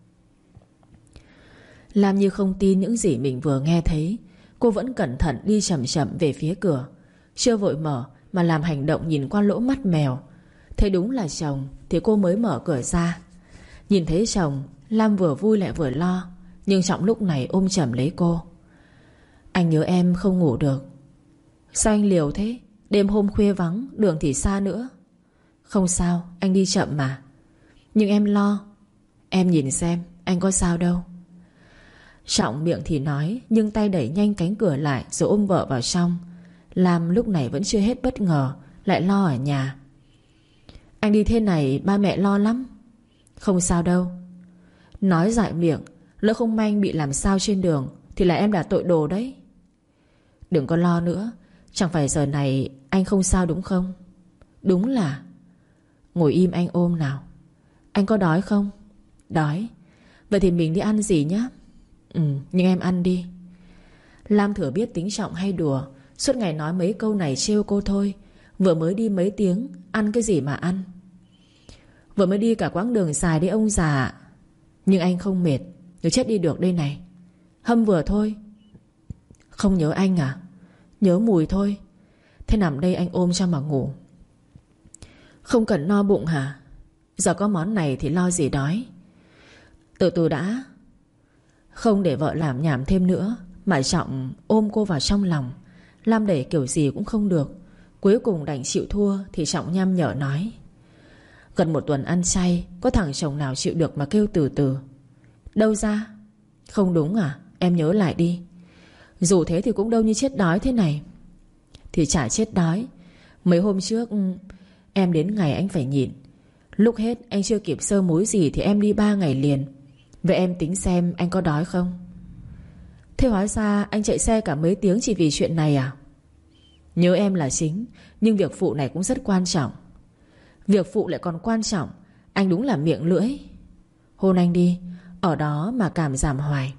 Lam như không tin những gì mình vừa nghe thấy. Cô vẫn cẩn thận đi chậm chậm về phía cửa. Chưa vội mở mà làm hành động nhìn qua lỗ mắt mèo. Thấy đúng là chồng thì cô mới mở cửa ra. Nhìn thấy chồng, Lam vừa vui lại vừa lo. Nhưng Trọng lúc này ôm chầm lấy cô. Anh nhớ em không ngủ được. Sao anh liều thế? Đêm hôm khuya vắng, đường thì xa nữa. Không sao, anh đi chậm mà. Nhưng em lo. Em nhìn xem, anh có sao đâu. Trọng miệng thì nói, nhưng tay đẩy nhanh cánh cửa lại rồi ôm vợ vào trong. Lam lúc này vẫn chưa hết bất ngờ, lại lo ở nhà. Anh đi thế này ba mẹ lo lắm. Không sao đâu. Nói dại miệng, lỡ không may anh bị làm sao trên đường thì là em đã tội đồ đấy. Đừng có lo nữa. Chẳng phải giờ này anh không sao đúng không? Đúng là. Ngồi im anh ôm nào. Anh có đói không? Đói. Vậy thì mình đi ăn gì nhá? Nhưng em ăn đi. Lam thừa biết tính Trọng hay đùa, suốt ngày nói mấy câu này trêu cô thôi. Vừa mới đi mấy tiếng, ăn cái gì mà ăn? Vừa mới đi cả quãng đường dài đấy ông già. Nhưng anh không mệt, rồi chết đi được đây này. Hâm vừa thôi. Không nhớ anh à? Nhớ mùi thôi. Thế nằm đây anh ôm cho mà ngủ. Không cần no bụng hả? Giờ có món này thì lo gì đói. Từ từ đã. Không để vợ làm nhảm thêm nữa mà Trọng ôm cô vào trong lòng. Lam đẩy kiểu gì cũng không được. Cuối cùng đành chịu thua thì Trọng nham nhở nói. Gần một tuần ăn chay, có thằng chồng nào chịu được mà kêu từ từ. Đâu ra? Không đúng à? Em nhớ lại đi. Dù thế thì cũng đâu như chết đói thế này. Thì chả chết đói. Mấy hôm trước em đến ngày anh phải nhịn. Lúc hết anh chưa kịp sơ múi gì thì em đi 3 ngày liền. Vậy em tính xem anh có đói không? Thế hóa ra anh chạy xe cả mấy tiếng chỉ vì chuyện này à? Nhớ em là chính, nhưng việc phụ này cũng rất quan trọng. Việc phụ lại còn quan trọng. Anh đúng là miệng lưỡi. Hôn anh đi. Ở đó mà cảm giảm hoài.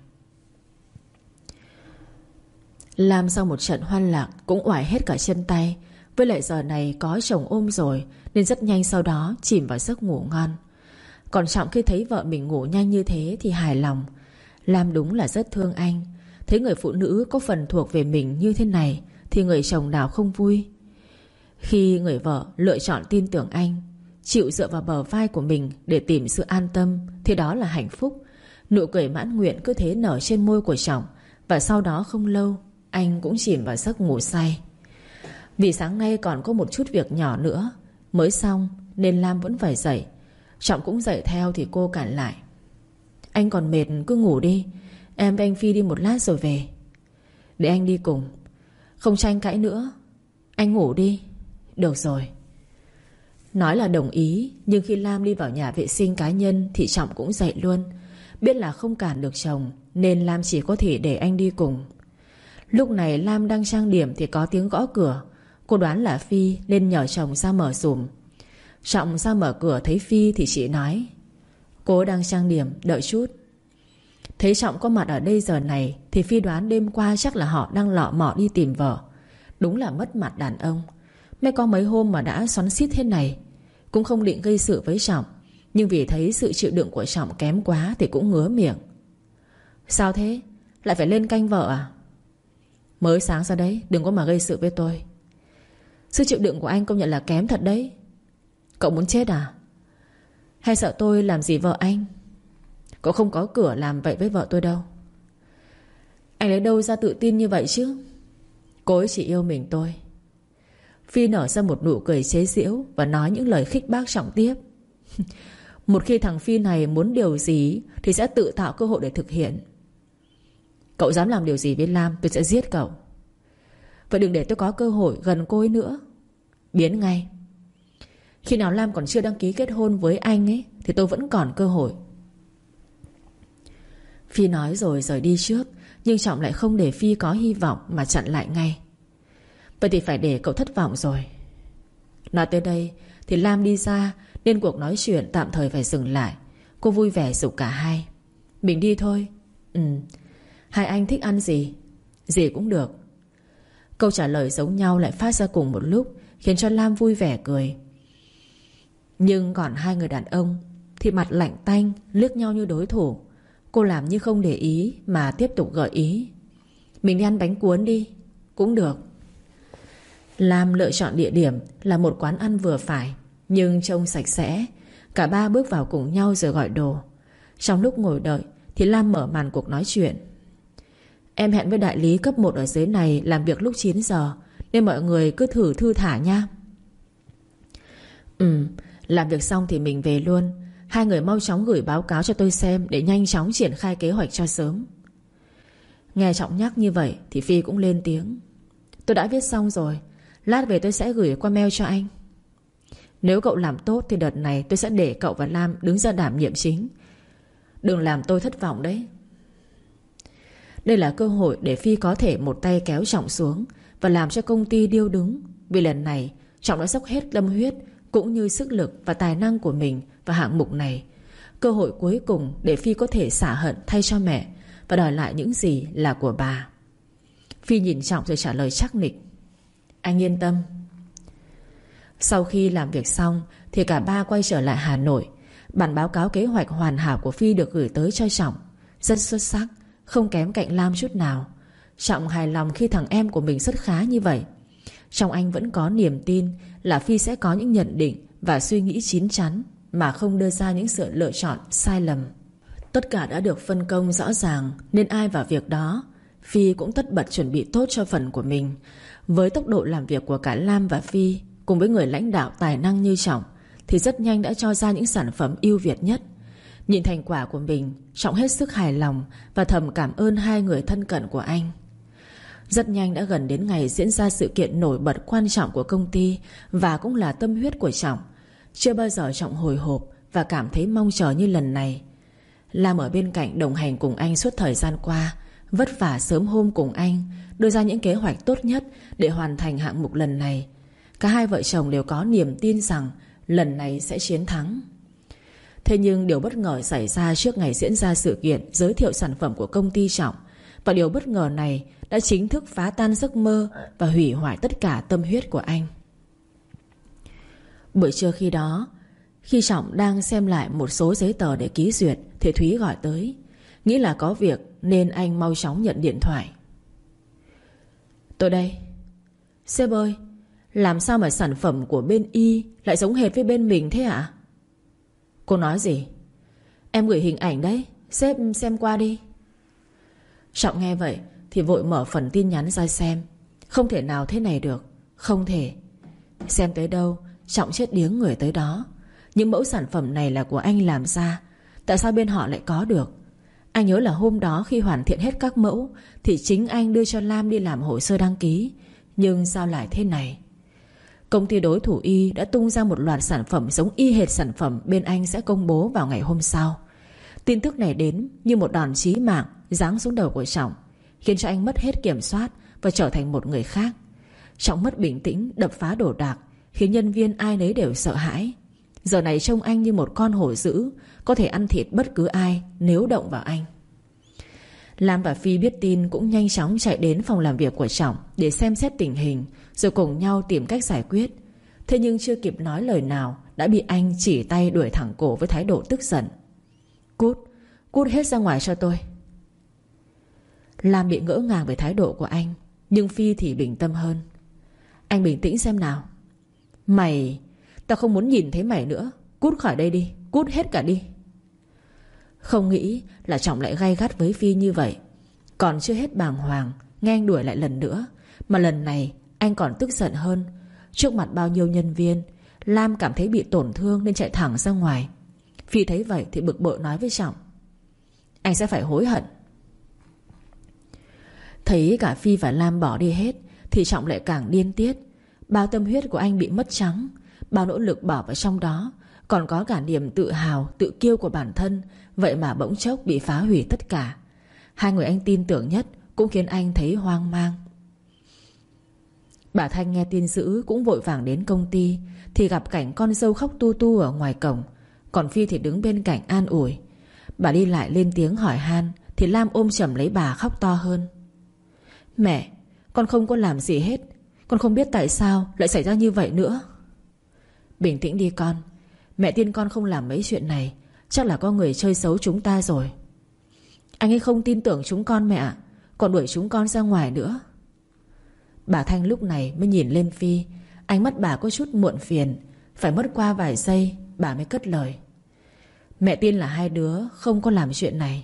Lam sau một trận hoan lạc cũng oải hết cả chân tay. Với lại giờ này có chồng ôm rồi nên rất nhanh sau đó chìm vào giấc ngủ ngon. Còn Trọng khi thấy vợ mình ngủ nhanh như thế thì hài lòng. Lam đúng là rất thương anh. Thấy người phụ nữ có phần thuộc về mình như thế này thì người chồng nào không vui. Khi người vợ lựa chọn tin tưởng anh, chịu dựa vào bờ vai của mình để tìm sự an tâm, thì đó là hạnh phúc. Nụ cười mãn nguyện cứ thế nở trên môi của Trọng. Và sau đó không lâu anh cũng chìm vào giấc ngủ say. Vì sáng nay còn có một chút việc nhỏ nữa mới xong nên Lam vẫn phải dậy. Trọng cũng dậy theo thì cô cản lại. Anh còn mệt cứ ngủ đi. Em với anh Phi đi một lát rồi về. Để anh đi cùng. Không tranh cãi nữa. Anh ngủ đi. Được rồi. Nói là đồng ý, nhưng khi Lam đi vào nhà vệ sinh cá nhân thì Trọng cũng dậy luôn. Biết là không cản được chồng nên Lam chỉ có thể để anh đi cùng. Lúc này Lam đang trang điểm thì có tiếng gõ cửa. Cô đoán là Phi nên nhờ chồng ra mở giùm. Trọng ra mở cửa thấy Phi thì chị nói: Cô đang trang điểm, đợi chút. Thấy Trọng có mặt ở đây giờ này thì Phi đoán đêm qua chắc là họ đang lọ mọ đi tìm vợ. Đúng là mất mặt đàn ông. Mới có mấy hôm mà đã xoắn xít thế này. Cũng không định gây sự với Trọng, nhưng vì thấy sự chịu đựng của Trọng kém quá thì cũng ngứa miệng. Sao thế? Lại phải lên canh vợ à? Mới sáng ra đấy, đừng có mà gây sự với tôi. Sự chịu đựng của anh công nhận là kém thật đấy. Cậu muốn chết à? Hay sợ tôi làm gì vợ anh? Cậu không có cửa làm vậy với vợ tôi đâu. Anh lấy đâu ra tự tin như vậy chứ? Cô ấy chỉ yêu mình tôi. Phi nở ra một nụ cười chế giễu và nói những lời khích bác Trọng tiếp. Một khi thằng Phi này muốn điều gì thì sẽ tự tạo cơ hội để thực hiện. Cậu dám làm điều gì với Lam, tôi sẽ giết cậu. Vậy đừng để tôi có cơ hội gần cô ấy nữa. Biến ngay. Khi nào Lam còn chưa đăng ký kết hôn với anh ấy thì tôi vẫn còn cơ hội. Phi nói rồi rời đi trước, nhưng Trọng lại không để Phi có hy vọng mà chặn lại ngay. Vậy thì phải để cậu thất vọng rồi. Nói tới đây thì Lam đi ra, nên cuộc nói chuyện tạm thời phải dừng lại. Cô vui vẻ rủ cả hai: Mình đi thôi. Hai anh thích ăn gì? Gì cũng được. Câu trả lời giống nhau lại phát ra cùng một lúc, khiến cho Lam vui vẻ cười. Nhưng còn hai người đàn ông thì mặt lạnh tanh, liếc nhau như đối thủ. Cô làm như không để ý mà tiếp tục gợi ý: Mình đi ăn bánh cuốn đi. Cũng được. Lam lựa chọn địa điểm là một quán ăn vừa phải nhưng trông sạch sẽ. Cả ba bước vào cùng nhau rồi gọi đồ. Trong lúc ngồi đợi thì Lam mở màn cuộc nói chuyện: Em hẹn với đại lý cấp 1 ở dưới này làm việc lúc 9 giờ, nên mọi người cứ thử thư thả nha. Làm việc xong thì mình về luôn. Hai người mau chóng gửi báo cáo cho tôi xem để nhanh chóng triển khai kế hoạch cho sớm. Nghe Trọng nhắc như vậy thì Phi cũng lên tiếng: Tôi đã viết xong rồi, lát về tôi sẽ gửi qua mail cho anh. Nếu cậu làm tốt thì đợt này tôi sẽ để cậu và Lam đứng ra đảm nhiệm chính. Đừng làm tôi thất vọng đấy. Đây là cơ hội để Phi có thể một tay kéo Trọng xuống và làm cho công ty điêu đứng. Vì lần này Trọng đã dốc hết tâm huyết cũng như sức lực và tài năng của mình vào hạng mục này. Cơ hội cuối cùng để Phi có thể xả hận thay cho mẹ và đòi lại những gì là của bà. Phi nhìn Trọng rồi trả lời chắc nịch: Anh yên tâm. Sau khi làm việc xong thì cả ba quay trở lại Hà Nội. Bản báo cáo kế hoạch hoàn hảo của Phi được gửi tới cho Trọng. Rất xuất sắc, không kém cạnh Lam chút nào. Trọng hài lòng khi thằng em của mình rất khá như vậy. Trong anh vẫn có niềm tin là Phi sẽ có những nhận định và suy nghĩ chín chắn, mà không đưa ra những sự lựa chọn sai lầm. Tất cả đã được phân công rõ ràng, nên ai vào việc đó Phi cũng tất bật chuẩn bị tốt cho phần của mình. Với tốc độ làm việc của cả Lam và Phi, cùng với người lãnh đạo tài năng như Trọng, thì rất nhanh đã cho ra những sản phẩm ưu việt nhất. Nhìn thành quả của mình, Trọng hết sức hài lòng và thầm cảm ơn hai người thân cận của anh. Rất nhanh đã gần đến ngày diễn ra sự kiện nổi bật quan trọng của công ty, và cũng là tâm huyết của Trọng. Chưa bao giờ Trọng hồi hộp và cảm thấy mong chờ như lần này. Lam ở bên cạnh đồng hành cùng anh suốt thời gian qua, vất vả sớm hôm cùng anh, đưa ra những kế hoạch tốt nhất để hoàn thành hạng mục lần này. Cả hai vợ chồng đều có niềm tin rằng lần này sẽ chiến thắng. Thế nhưng điều bất ngờ xảy ra trước ngày diễn ra sự kiện giới thiệu sản phẩm của công ty Trọng. Và điều bất ngờ này đã chính thức phá tan giấc mơ và hủy hoại tất cả tâm huyết của anh. Buổi trưa khi đó, khi Trọng đang xem lại một số giấy tờ để ký duyệt, thì Thúy gọi tới. Nghĩ là có việc nên anh mau chóng nhận điện thoại. Tôi đây. Sếp ơi, làm sao mà sản phẩm của bên Y lại giống hệt với bên mình thế ạ? Cô nói gì? Em gửi hình ảnh đấy, sếp xem qua đi. Trọng nghe vậy thì vội mở phần tin nhắn ra xem. Không thể nào thế này được. Không thể. Xem tới đâu Trọng chết điếng người tới đó. Những mẫu sản phẩm này là của anh làm ra, tại sao bên họ lại có được? Anh nhớ là hôm đó khi hoàn thiện hết các mẫu thì chính anh đưa cho Lam đi làm hồ sơ đăng ký. Nhưng sao lại thế này? Công ty đối thủ Y đã tung ra một loạt sản phẩm giống y hệt sản phẩm bên anh sẽ công bố vào ngày hôm sau. Tin tức này đến như một đòn chí mạng giáng xuống đầu của Trọng, khiến cho anh mất hết kiểm soát và trở thành một người khác. Trọng mất bình tĩnh, đập phá đồ đạc, khiến nhân viên ai nấy đều sợ hãi. Giờ này trông anh như một con hổ dữ, có thể ăn thịt bất cứ ai nếu động vào anh. Lam và Phi biết tin cũng nhanh chóng chạy đến phòng làm việc của Trọng để xem xét tình hình, rồi cùng nhau tìm cách giải quyết. Thế nhưng chưa kịp nói lời nào đã bị anh chỉ tay đuổi thẳng cổ với thái độ tức giận. Cút, cút hết ra ngoài cho tôi. Lam bị ngỡ ngàng về thái độ của anh, nhưng Phi thì bình tâm hơn. Anh bình tĩnh xem nào. Mày, tao không muốn nhìn thấy mày nữa. Cút khỏi đây đi, cút hết cả đi. Không nghĩ là Trọng lại gay gắt với Phi như vậy. Còn chưa hết bàng hoàng, nghe anh đuổi lại lần nữa, mà lần này anh còn tức giận hơn. Trước mặt bao nhiêu nhân viên, Lam cảm thấy bị tổn thương nên chạy thẳng ra ngoài. Phi thấy vậy thì bực bội nói với Trọng: anh sẽ phải hối hận. Thấy cả Phi và Lam bỏ đi hết thì Trọng lại càng điên tiết. Bao tâm huyết của anh bị mất trắng, bao nỗ lực bỏ vào trong đó, còn có cả niềm tự hào, tự kiêu của bản thân, vậy mà bỗng chốc bị phá hủy tất cả. Hai người anh tin tưởng nhất cũng khiến anh thấy hoang mang. Bà Thanh nghe tin dữ cũng vội vàng đến công ty, thì gặp cảnh con dâu khóc tu tu ở ngoài cổng. Còn Phi thì đứng bên cạnh an ủi. Bà đi lại lên tiếng hỏi han thì Lam ôm chầm lấy bà khóc to hơn. Mẹ, con không có làm gì hết. Con không biết tại sao lại xảy ra như vậy nữa. Bình tĩnh đi con. Mẹ tin con không làm mấy chuyện này. Chắc là có người chơi xấu chúng ta rồi. Anh ấy không tin tưởng chúng con mẹ ạ, còn đuổi chúng con ra ngoài nữa. Bà Thanh lúc này mới nhìn lên Phi. Ánh mắt bà có chút muộn phiền. Phải mất qua vài giây bà mới cất lời. Mẹ tin là hai đứa không có làm chuyện này.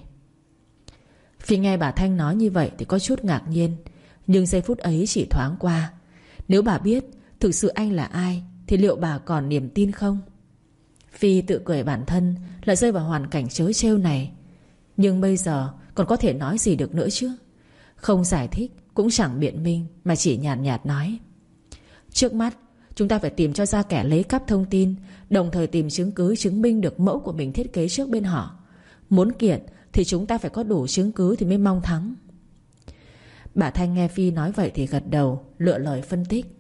Phi nghe bà Thanh nói như vậy thì có chút ngạc nhiên, nhưng giây phút ấy chỉ thoáng qua. Nếu bà biết thực sự anh là ai thì liệu bà còn niềm tin không? Phi tự cười bản thân lại rơi vào hoàn cảnh trớ trêu này. Nhưng bây giờ còn có thể nói gì được nữa chứ? Không giải thích cũng chẳng biện minh, mà chỉ nhàn nhạt nói: trước mắt chúng ta phải tìm cho ra kẻ lấy cắp thông tin, đồng thời tìm chứng cứ chứng minh được mẫu của mình thiết kế trước bên họ. Muốn kiện thì chúng ta phải có đủ chứng cứ thì mới mong thắng. Bà Thanh nghe Phi nói vậy thì gật đầu, lựa lời phân tích.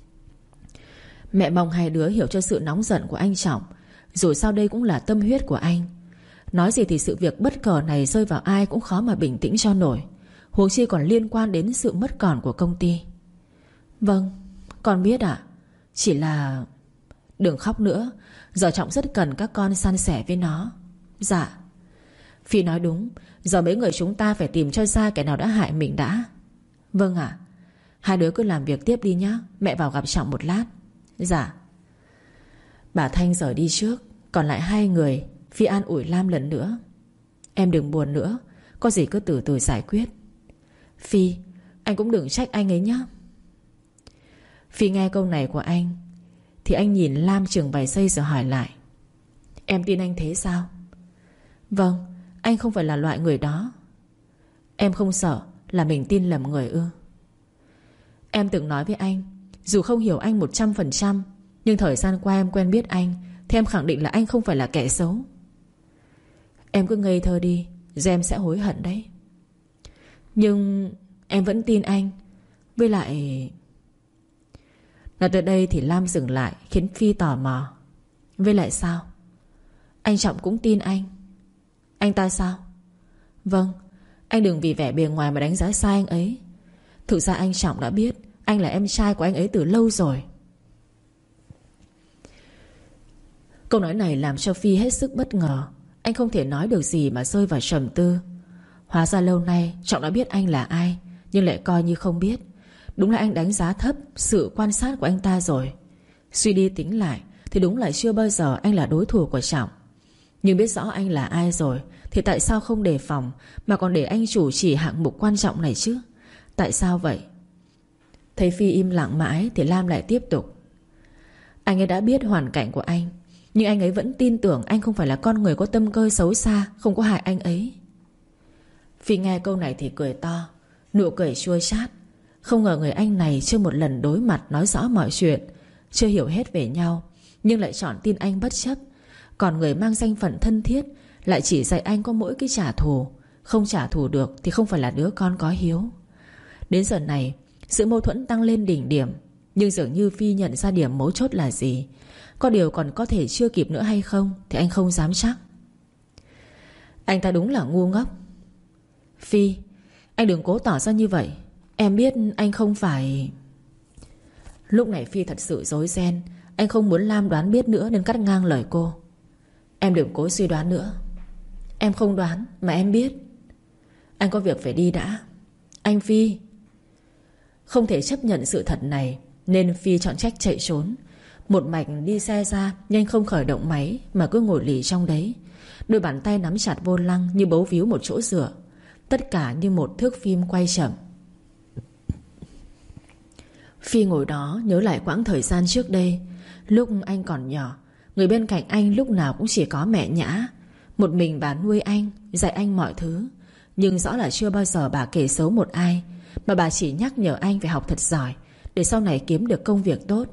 Mẹ mong hai đứa hiểu cho sự nóng giận của anh Trọng. Dù sao đây cũng là tâm huyết của anh. Nói gì thì sự việc bất ngờ này rơi vào ai cũng khó mà bình tĩnh cho nổi, huống chi còn liên quan đến sự mất còn của công ty. Vâng, con biết ạ. Chỉ là... đừng khóc nữa, giờ Trọng rất cần các con san sẻ với nó. Dạ. Phi nói đúng, giờ mấy người chúng ta phải tìm cho ra kẻ nào đã hại mình đã. Vâng ạ. Hai đứa cứ làm việc tiếp đi nhá, mẹ vào gặp Trọng một lát. Dạ. Bà Thanh rời đi trước, còn lại hai người. Phi an ủi Lam lần nữa. Em đừng buồn nữa, có gì cứ từ từ giải quyết. Phi, anh cũng đừng trách anh ấy nhé. Phi nghe câu này của anh thì anh nhìn Lam chừng vài giây rồi hỏi lại. Em tin anh thế sao? Vâng, anh không phải là loại người đó. Em không sợ là mình tin lầm người ư? Em từng nói với anh, dù không hiểu anh 100%, nhưng thời gian qua em quen biết anh thì em khẳng định là anh không phải là kẻ xấu. Em cứ ngây thơ đi, rồi em sẽ hối hận đấy. Nhưng em vẫn tin anh. Với lại... Nói tới đây thì Lam dừng lại, khiến Phi tò mò. Với lại sao? Anh Trọng cũng tin anh. Anh ta sao? Vâng, anh đừng vì vẻ bề ngoài mà đánh giá sai anh ấy. Thực ra anh Trọng đã biết anh là em trai của anh ấy từ lâu rồi. Câu nói này làm cho Phi hết sức bất ngờ. Anh không thể nói được gì mà rơi vào trầm tư. Hóa ra lâu nay Trọng đã biết anh là ai, nhưng lại coi như không biết. Đúng là anh đánh giá thấp sự quan sát của anh ta rồi. Suy đi tính lại thì đúng là chưa bao giờ anh là đối thủ của Trọng. Nhưng biết rõ anh là ai rồi thì tại sao không đề phòng, mà còn để anh chủ trì hạng mục quan trọng này chứ? Tại sao vậy? Thấy Phi im lặng mãi thì Lam lại tiếp tục. Anh ấy đã biết hoàn cảnh của anh, nhưng anh ấy vẫn tin tưởng anh không phải là con người có tâm cơ xấu xa, không có hại anh ấy. Phi nghe câu này thì cười to, nụ cười chua chát. Không ngờ người anh này chưa một lần đối mặt nói rõ mọi chuyện, chưa hiểu hết về nhau, nhưng lại chọn tin anh bất chấp. Còn người mang danh phận thân thiết lại chỉ dạy anh có mỗi cái trả thù. Không trả thù được thì không phải là đứa con có hiếu. Đến giờ này sự mâu thuẫn tăng lên đỉnh điểm, nhưng dường như Phi nhận ra điểm mấu chốt là gì. Có điều còn có thể chưa kịp nữa hay không thì anh không dám chắc. Anh ta đúng là ngu ngốc. Phi, anh đừng cố tỏ ra như vậy. Em biết anh không phải... Lúc này Phi thật sự rối ren. Anh không muốn Lam đoán biết nữa nên cắt ngang lời cô. Em đừng cố suy đoán nữa. Em không đoán mà em biết. Anh có việc phải đi đã. Anh Phi. Không thể chấp nhận sự thật này nên Phi chọn trách chạy trốn. Một mạch đi xe ra, nhanh không khởi động máy mà cứ ngồi lì trong đấy. Đôi bàn tay nắm chặt vô lăng như bấu víu một chỗ dựa. Tất cả như một thước phim quay chậm. Phi ngồi đó nhớ lại quãng thời gian trước đây. Lúc anh còn nhỏ, người bên cạnh anh lúc nào cũng chỉ có mẹ Nhã. Một mình bà nuôi anh, dạy anh mọi thứ. Nhưng rõ là chưa bao giờ bà kể xấu một ai, mà bà chỉ nhắc nhở anh phải học thật giỏi để sau này kiếm được công việc tốt.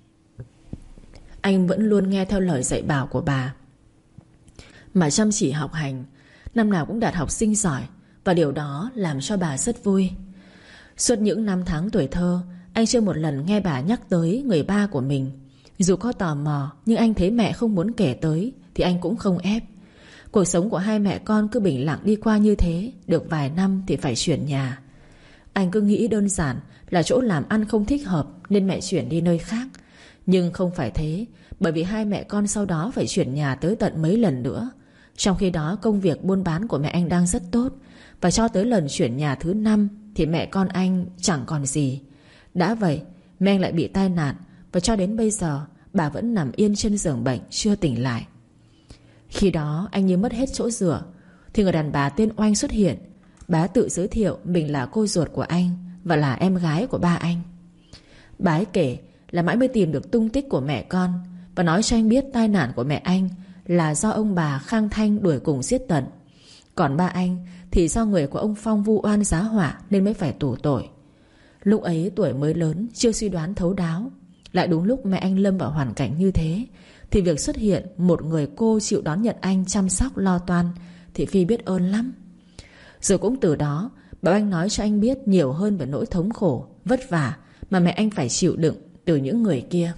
Anh vẫn luôn nghe theo lời dạy bảo của bà mà chăm chỉ học hành, năm nào cũng đạt học sinh giỏi. Và điều đó làm cho bà rất vui. Suốt những năm tháng tuổi thơ, anh chưa một lần nghe bà nhắc tới người ba của mình. Dù có tò mò, nhưng anh thấy mẹ không muốn kể tới thì anh cũng không ép. Cuộc sống của hai mẹ con cứ bình lặng đi qua như thế. Được vài năm thì phải chuyển nhà. Anh cứ nghĩ đơn giản là chỗ làm ăn không thích hợp nên mẹ chuyển đi nơi khác. Nhưng không phải thế, bởi vì hai mẹ con sau đó phải chuyển nhà tới tận mấy lần nữa. Trong khi đó công việc buôn bán của mẹ anh đang rất tốt. Và cho tới lần chuyển nhà thứ 5 thì mẹ con anh chẳng còn gì. Đã vậy mẹ anh lại bị tai nạn, và cho đến bây giờ bà vẫn nằm yên trên giường bệnh chưa tỉnh lại. Khi đó anh như mất hết chỗ dựa thì người đàn bà tên Oanh xuất hiện. Bà tự giới thiệu mình là cô ruột của anh và là em gái của ba anh. Bà ấy kể là mãi mới tìm được tung tích của mẹ con, và nói cho anh biết tai nạn của mẹ anh là do ông bà Khang Thanh đuổi cùng giết tận. Còn ba anh thì do người của ông Phong vu oan giá họa nên mới phải tù tội. Lúc ấy tuổi mới lớn, chưa suy đoán thấu đáo. Lại đúng lúc mẹ anh lâm vào hoàn cảnh như thế, thì việc xuất hiện một người cô chịu đón nhận anh, chăm sóc lo toan thì Phi biết ơn lắm. Rồi cũng từ đó bà anh nói cho anh biết nhiều hơn về nỗi thống khổ, vất vả mà mẹ anh phải chịu đựng từ những người kia.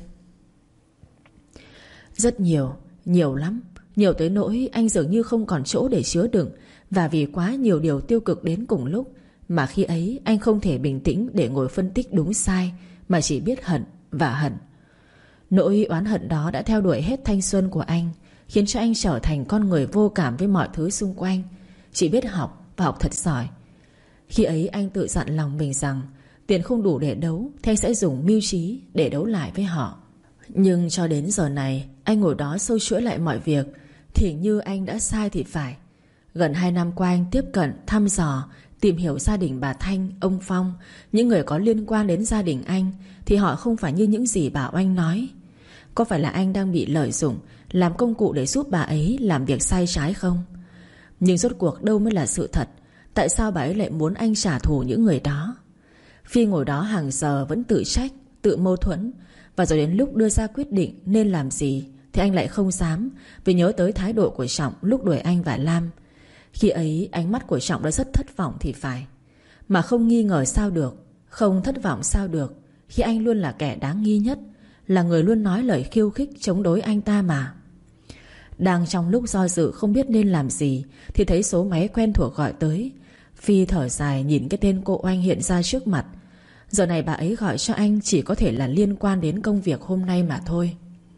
Rất nhiều, nhiều lắm. Nhiều tới nỗi anh dường như không còn chỗ để chứa đựng. Và vì quá nhiều điều tiêu cực đến cùng lúc mà khi ấy anh không thể bình tĩnh để ngồi phân tích đúng sai, mà chỉ biết hận và hận. Nỗi oán hận đó đã theo đuổi hết thanh xuân của anh, khiến cho anh trở thành con người vô cảm với mọi thứ xung quanh, chỉ biết học và học thật giỏi. Khi ấy anh tự dặn lòng mình rằng tiền không đủ để đấu thì anh sẽ dùng mưu trí để đấu lại với họ. Nhưng cho đến giờ này anh ngồi đó sâu chuỗi lại mọi việc thì như anh đã sai thì phải. Gần 2 năm qua anh tiếp cận, thăm dò, tìm hiểu gia đình bà Thanh, ông Phong, những người có liên quan đến gia đình anh, thì họ không phải như những gì bà Oanh nói. Có phải là anh đang bị lợi dụng, làm công cụ để giúp bà ấy làm việc sai trái không? Nhưng rốt cuộc đâu mới là sự thật? Tại sao bà ấy lại muốn anh trả thù những người đó? Phi ngồi đó hàng giờ vẫn tự trách, tự mâu thuẫn. Và rồi đến lúc đưa ra quyết định nên làm gì thì anh lại không dám, vì nhớ tới thái độ của Trọng lúc đuổi anh và Lam. Khi ấy ánh mắt của Trọng đã rất thất vọng thì phải. Mà không nghi ngờ sao được, không thất vọng sao được, khi anh luôn là kẻ đáng nghi nhất, là người luôn nói lời khiêu khích chống đối anh ta mà. Đang trong lúc do dự không biết nên làm gì thì thấy số máy quen thuộc gọi tới. Phi thở dài nhìn cái tên cô Oanh hiện ra trước mặt. Giờ này bà ấy gọi cho anh chỉ có thể là liên quan đến công việc hôm nay mà thôi.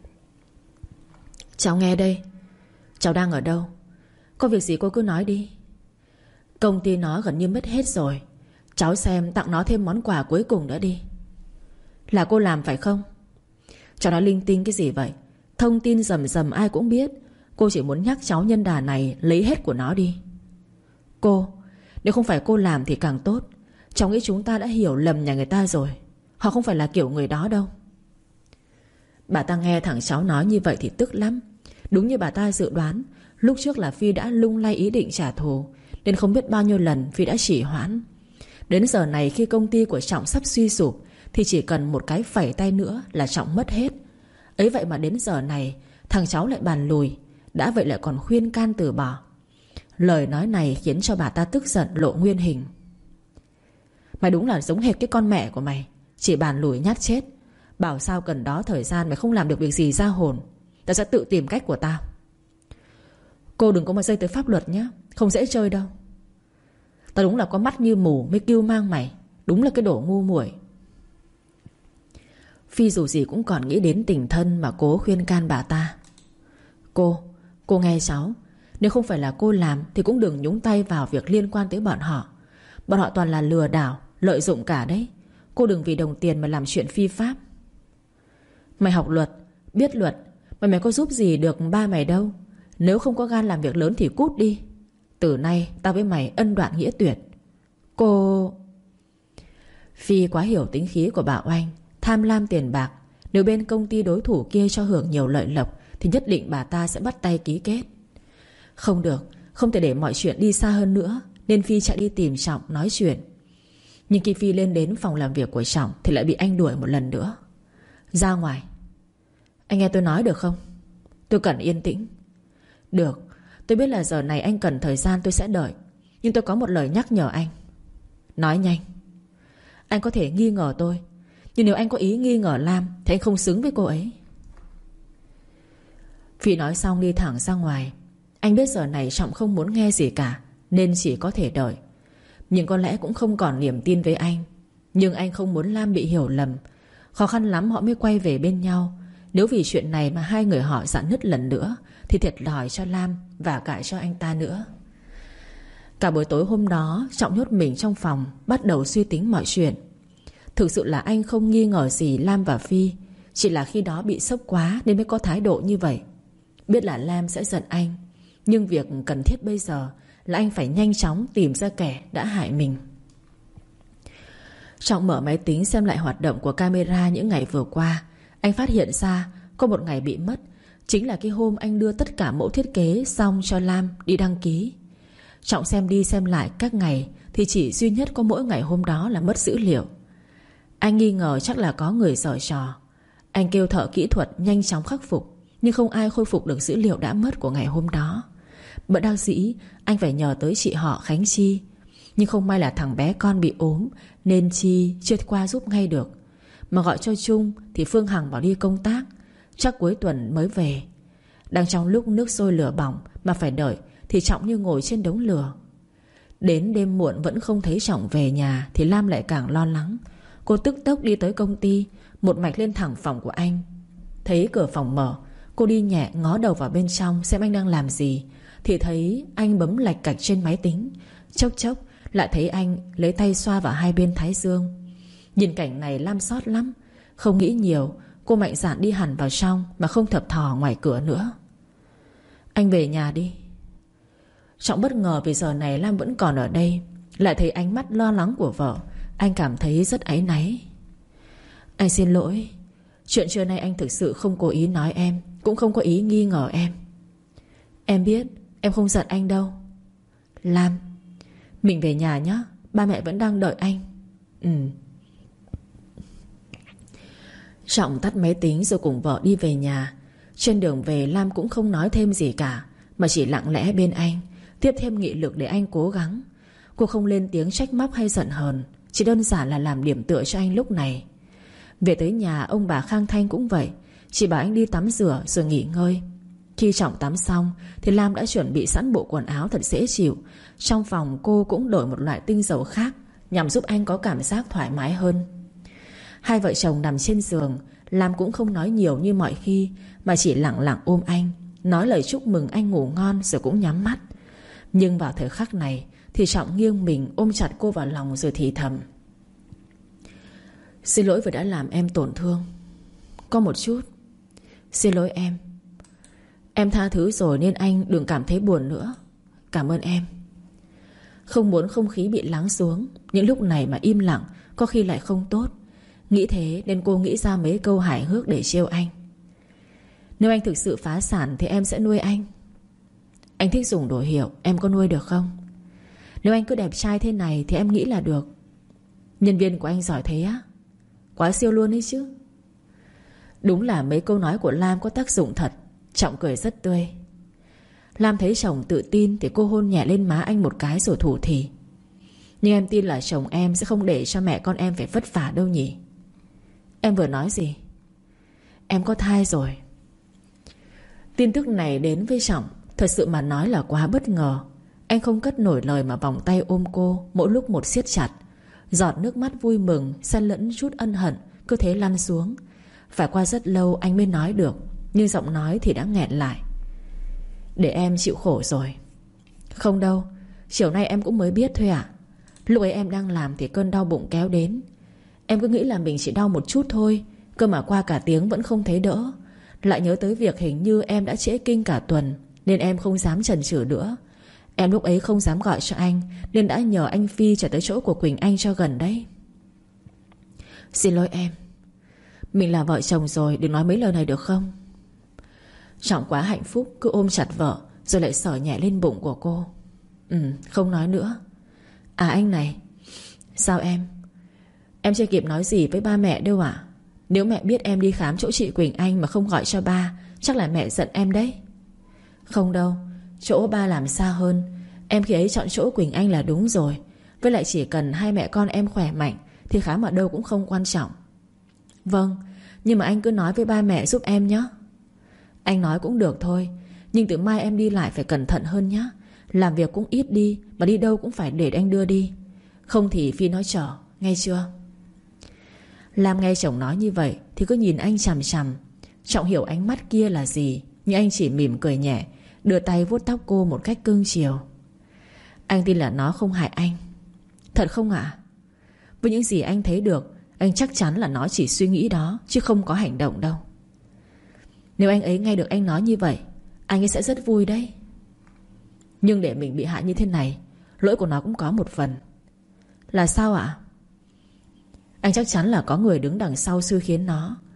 Cháu nghe đây. Cháu đang ở đâu? Có việc gì cô cứ nói đi. Công ty nó gần như mất hết rồi. Cháu xem tặng nó thêm món quà cuối cùng nữa đi. Là cô làm phải không? Cháu nói linh tinh cái gì vậy? Thông tin rầm rầm ai cũng biết. Cô chỉ muốn nhắc cháu nhân đà này lấy hết của nó đi. Cô, nếu không phải cô làm thì càng tốt. Cháu nghĩ chúng ta đã hiểu lầm nhà người ta rồi. Họ không phải là kiểu người đó đâu. Bà ta nghe thằng cháu nói như vậy thì tức lắm. Đúng như bà ta dự đoán, lúc trước là Phi đã lung lay ý định trả thù, nên không biết bao nhiêu lần Phi đã trì hoãn. Đến giờ này khi công ty của Trọng sắp suy sụp thì chỉ cần một cái phẩy tay nữa là Trọng mất hết. Ấy vậy mà đến giờ này thằng cháu lại bàn lùi, đã vậy lại còn khuyên can từ bỏ. Lời nói này khiến cho bà ta tức giận lộ nguyên hình. Mày đúng là giống hệt cái con mẹ của mày, chỉ bàn lùi nhát chết. Bảo sao cần đó thời gian mày không làm được việc gì ra hồn. Tao sẽ tự tìm cách của tao. Cô đừng có mà dây tới pháp luật nhé, không dễ chơi đâu. Tao đúng là có mắt như mù mới kêu mang mày. Đúng là cái đồ ngu muội. Phi dù gì cũng còn nghĩ đến tình thân mà cố khuyên can bà ta. Cô nghe cháu. Nếu không phải là cô làm thì cũng đừng nhúng tay vào việc liên quan tới bọn họ. Bọn họ toàn là lừa đảo, lợi dụng cả đấy. Cô đừng vì đồng tiền mà làm chuyện phi pháp. Mày học luật, biết luật, mày có giúp gì được ba mày đâu. Nếu không có gan làm việc lớn thì cút đi. Từ nay tao với mày ân đoạn nghĩa tuyệt. Cô... Phi quá hiểu tính khí của bà Oanh. Tham lam tiền bạc. Nếu bên công ty đối thủ kia cho hưởng nhiều lợi lộc thì nhất định bà ta sẽ bắt tay ký kết. Không được, không thể để mọi chuyện đi xa hơn nữa, nên Phi chạy đi tìm Trọng nói chuyện. Nhưng khi Phi lên đến phòng làm việc của Trọng thì lại bị anh đuổi một lần nữa. Ra ngoài. Anh nghe tôi nói được không? Tôi cần yên tĩnh. Được, tôi biết là giờ này anh cần thời gian, tôi sẽ đợi. Nhưng tôi có một lời nhắc nhở anh. Nói nhanh. Anh có thể nghi ngờ tôi, nhưng nếu anh có ý nghi ngờ Lam thì anh không xứng với cô ấy. Phi nói xong đi thẳng ra ngoài. Anh biết giờ này Trọng không muốn nghe gì cả, nên chỉ có thể đợi. Nhưng có lẽ cũng không còn niềm tin với anh. Nhưng anh không muốn Lam bị hiểu lầm. Khó khăn lắm họ mới quay về bên nhau. Nếu vì chuyện này mà hai người họ rạn nứt lần nữa thì thiệt thòi cho Lam và cả cho anh ta nữa. Cả buổi tối hôm đó Trọng nhốt mình trong phòng, bắt đầu suy tính mọi chuyện. Thực sự là anh không nghi ngờ gì Lam và Phi, chỉ là khi đó bị sốc quá nên mới có thái độ như vậy. Biết là Lam sẽ giận anh, nhưng việc cần thiết bây giờ là anh phải nhanh chóng tìm ra kẻ đã hại mình. Trọng mở máy tính xem lại hoạt động của camera những ngày vừa qua. Anh phát hiện ra có một ngày bị mất, chính là cái hôm anh đưa tất cả mẫu thiết kế xong cho Lam đi đăng ký. Trọng xem đi xem lại các ngày thì chỉ duy nhất có mỗi ngày hôm đó là mất dữ liệu. Anh nghi ngờ chắc là có người giở trò. Anh kêu thợ kỹ thuật nhanh chóng khắc phục, nhưng không ai khôi phục được dữ liệu đã mất của ngày hôm đó. Bất đắc dĩ anh phải nhờ tới chị họ Khánh Chi. Nhưng không may là thằng bé con bị ốm, nên Chi chưa qua giúp ngay được. Mà gọi cho Trung thì Phương Hằng bảo đi công tác, chắc cuối tuần mới về. Đang trong lúc nước sôi lửa bỏng mà phải đợi thì Trọng như ngồi trên đống lửa. Đến đêm muộn vẫn không thấy Trọng về nhà thì Lam lại càng lo lắng. Cô tức tốc đi tới công ty, một mạch lên thẳng phòng của anh. Thấy cửa phòng mở, cô đi nhẹ ngó đầu vào bên trong xem anh đang làm gì, thì thấy anh bấm lạch cạch trên máy tính. Chốc chốc lại thấy anh lấy tay xoa vào hai bên thái dương. Nhìn cảnh này Lam xót lắm. Không nghĩ nhiều, cô mạnh dạn đi hẳn vào trong mà không thập thò ngoài cửa nữa. Anh về nhà đi. Trọng bất ngờ vì giờ này Lam vẫn còn ở đây. Lại thấy ánh mắt lo lắng của vợ, anh cảm thấy rất áy náy. Anh xin lỗi. Chuyện trưa nay anh thực sự không cố ý nói em, cũng không có ý nghi ngờ em. Em biết, em không giận anh đâu. Lam, mình về nhà nhé, ba mẹ vẫn đang đợi anh. Trọng tắt máy tính rồi cùng vợ đi về nhà. Trên đường về Lam cũng không nói thêm gì cả, mà chỉ lặng lẽ bên anh, tiếp thêm nghị lực để anh cố gắng. Cô không lên tiếng trách móc hay giận hờn, chỉ đơn giản là làm điểm tựa cho anh lúc này. Về tới nhà ông bà Khang Thanh cũng vậy, chỉ bảo anh đi tắm rửa rồi nghỉ ngơi. Khi Trọng tắm xong thì Lam đã chuẩn bị sẵn bộ quần áo thật dễ chịu. Trong phòng cô cũng đổi một loại tinh dầu khác, nhằm giúp anh có cảm giác thoải mái hơn. Hai vợ chồng nằm trên giường, Lam cũng không nói nhiều như mọi khi, mà chỉ lặng lặng ôm anh, nói lời chúc mừng anh ngủ ngon rồi cũng nhắm mắt. Nhưng vào thời khắc này thì Trọng nghiêng mình ôm chặt cô vào lòng rồi thì thầm: Xin lỗi vì đã làm em tổn thương. Có một chút. Xin lỗi em. Em tha thứ rồi nên anh đừng cảm thấy buồn nữa. Cảm ơn em. Không muốn không khí bị lắng xuống. Những lúc này mà im lặng có khi lại không tốt. Nghĩ thế nên cô nghĩ ra mấy câu hài hước để trêu anh. Nếu anh thực sự phá sản thì em sẽ nuôi anh. Anh thích dùng đồ hiệu, em có nuôi được không? Nếu anh cứ đẹp trai thế này thì em nghĩ là được. Nhân viên của anh giỏi thế á? Quá siêu luôn ấy chứ. Đúng là mấy câu nói của Lam có tác dụng thật. Trọng cười rất tươi. Lam thấy chồng tự tin thì cô hôn nhẹ lên má anh một cái rồi thủ thỉ: nhưng em tin là chồng em sẽ không để cho mẹ con em phải vất vả đâu nhỉ? Em vừa nói gì? Em có thai rồi. Tin tức này đến với Trọng thật sự mà nói là quá bất ngờ. Anh không cất nổi lời mà vòng tay ôm cô, mỗi lúc một siết chặt. Giọt nước mắt vui mừng xen lẫn chút ân hận cứ thế lăn xuống. Phải qua rất lâu anh mới nói được, nhưng giọng nói thì đã nghẹn lại: để em chịu khổ rồi. Không đâu, chiều nay em cũng mới biết thôi ạ. Lúc ấy em đang làm thì cơn đau bụng kéo đến. Em cứ nghĩ là mình chỉ đau một chút thôi, cơ mà qua cả tiếng vẫn không thấy đỡ. Lại nhớ tới việc hình như em đã trễ kinh cả tuần, nên em không dám chần chừ nữa. Em lúc ấy không dám gọi cho anh, nên đã nhờ anh Phi trở tới chỗ của Quỳnh Anh cho gần đấy. Xin lỗi em. Mình là vợ chồng rồi, đừng nói mấy lời này được không? Trọng quá hạnh phúc cứ ôm chặt vợ, rồi lại sờ nhẹ lên bụng của cô. Không nói nữa. À anh này. Sao em? Em chưa kịp nói gì với ba mẹ đâu ạ. Nếu mẹ biết em đi khám chỗ chị Quỳnh Anh mà không gọi cho ba, chắc là mẹ giận em đấy. Không đâu, chỗ ba làm xa hơn. Em khi ấy chọn chỗ Quỳnh Anh là đúng rồi. Với lại chỉ cần hai mẹ con em khỏe mạnh thì khám ở đâu cũng không quan trọng. Vâng, nhưng mà anh cứ nói với ba mẹ giúp em nhé. Anh nói cũng được thôi, nhưng từ mai em đi lại phải cẩn thận hơn nhé. Làm việc cũng ít đi, và đi đâu cũng phải để anh đưa đi. Không thì Phi nói chở, nghe chưa? Lam nghe chồng nói như vậy thì cứ nhìn anh chằm chằm. Trọng hiểu ánh mắt kia là gì, nhưng anh chỉ mỉm cười nhẹ, đưa tay vuốt tóc cô một cách cưng chiều. Anh tin là nó không hại anh. Thật không ạ? Với những gì anh thấy được, anh chắc chắn là nó chỉ suy nghĩ đó, chứ không có hành động đâu. Nếu anh ấy nghe được anh nói như vậy, anh ấy sẽ rất vui đấy. Nhưng để mình bị hại như thế này, lỗi của nó cũng có một phần. Là sao ạ? Anh chắc chắn là có người đứng đằng sau xui khiến nó.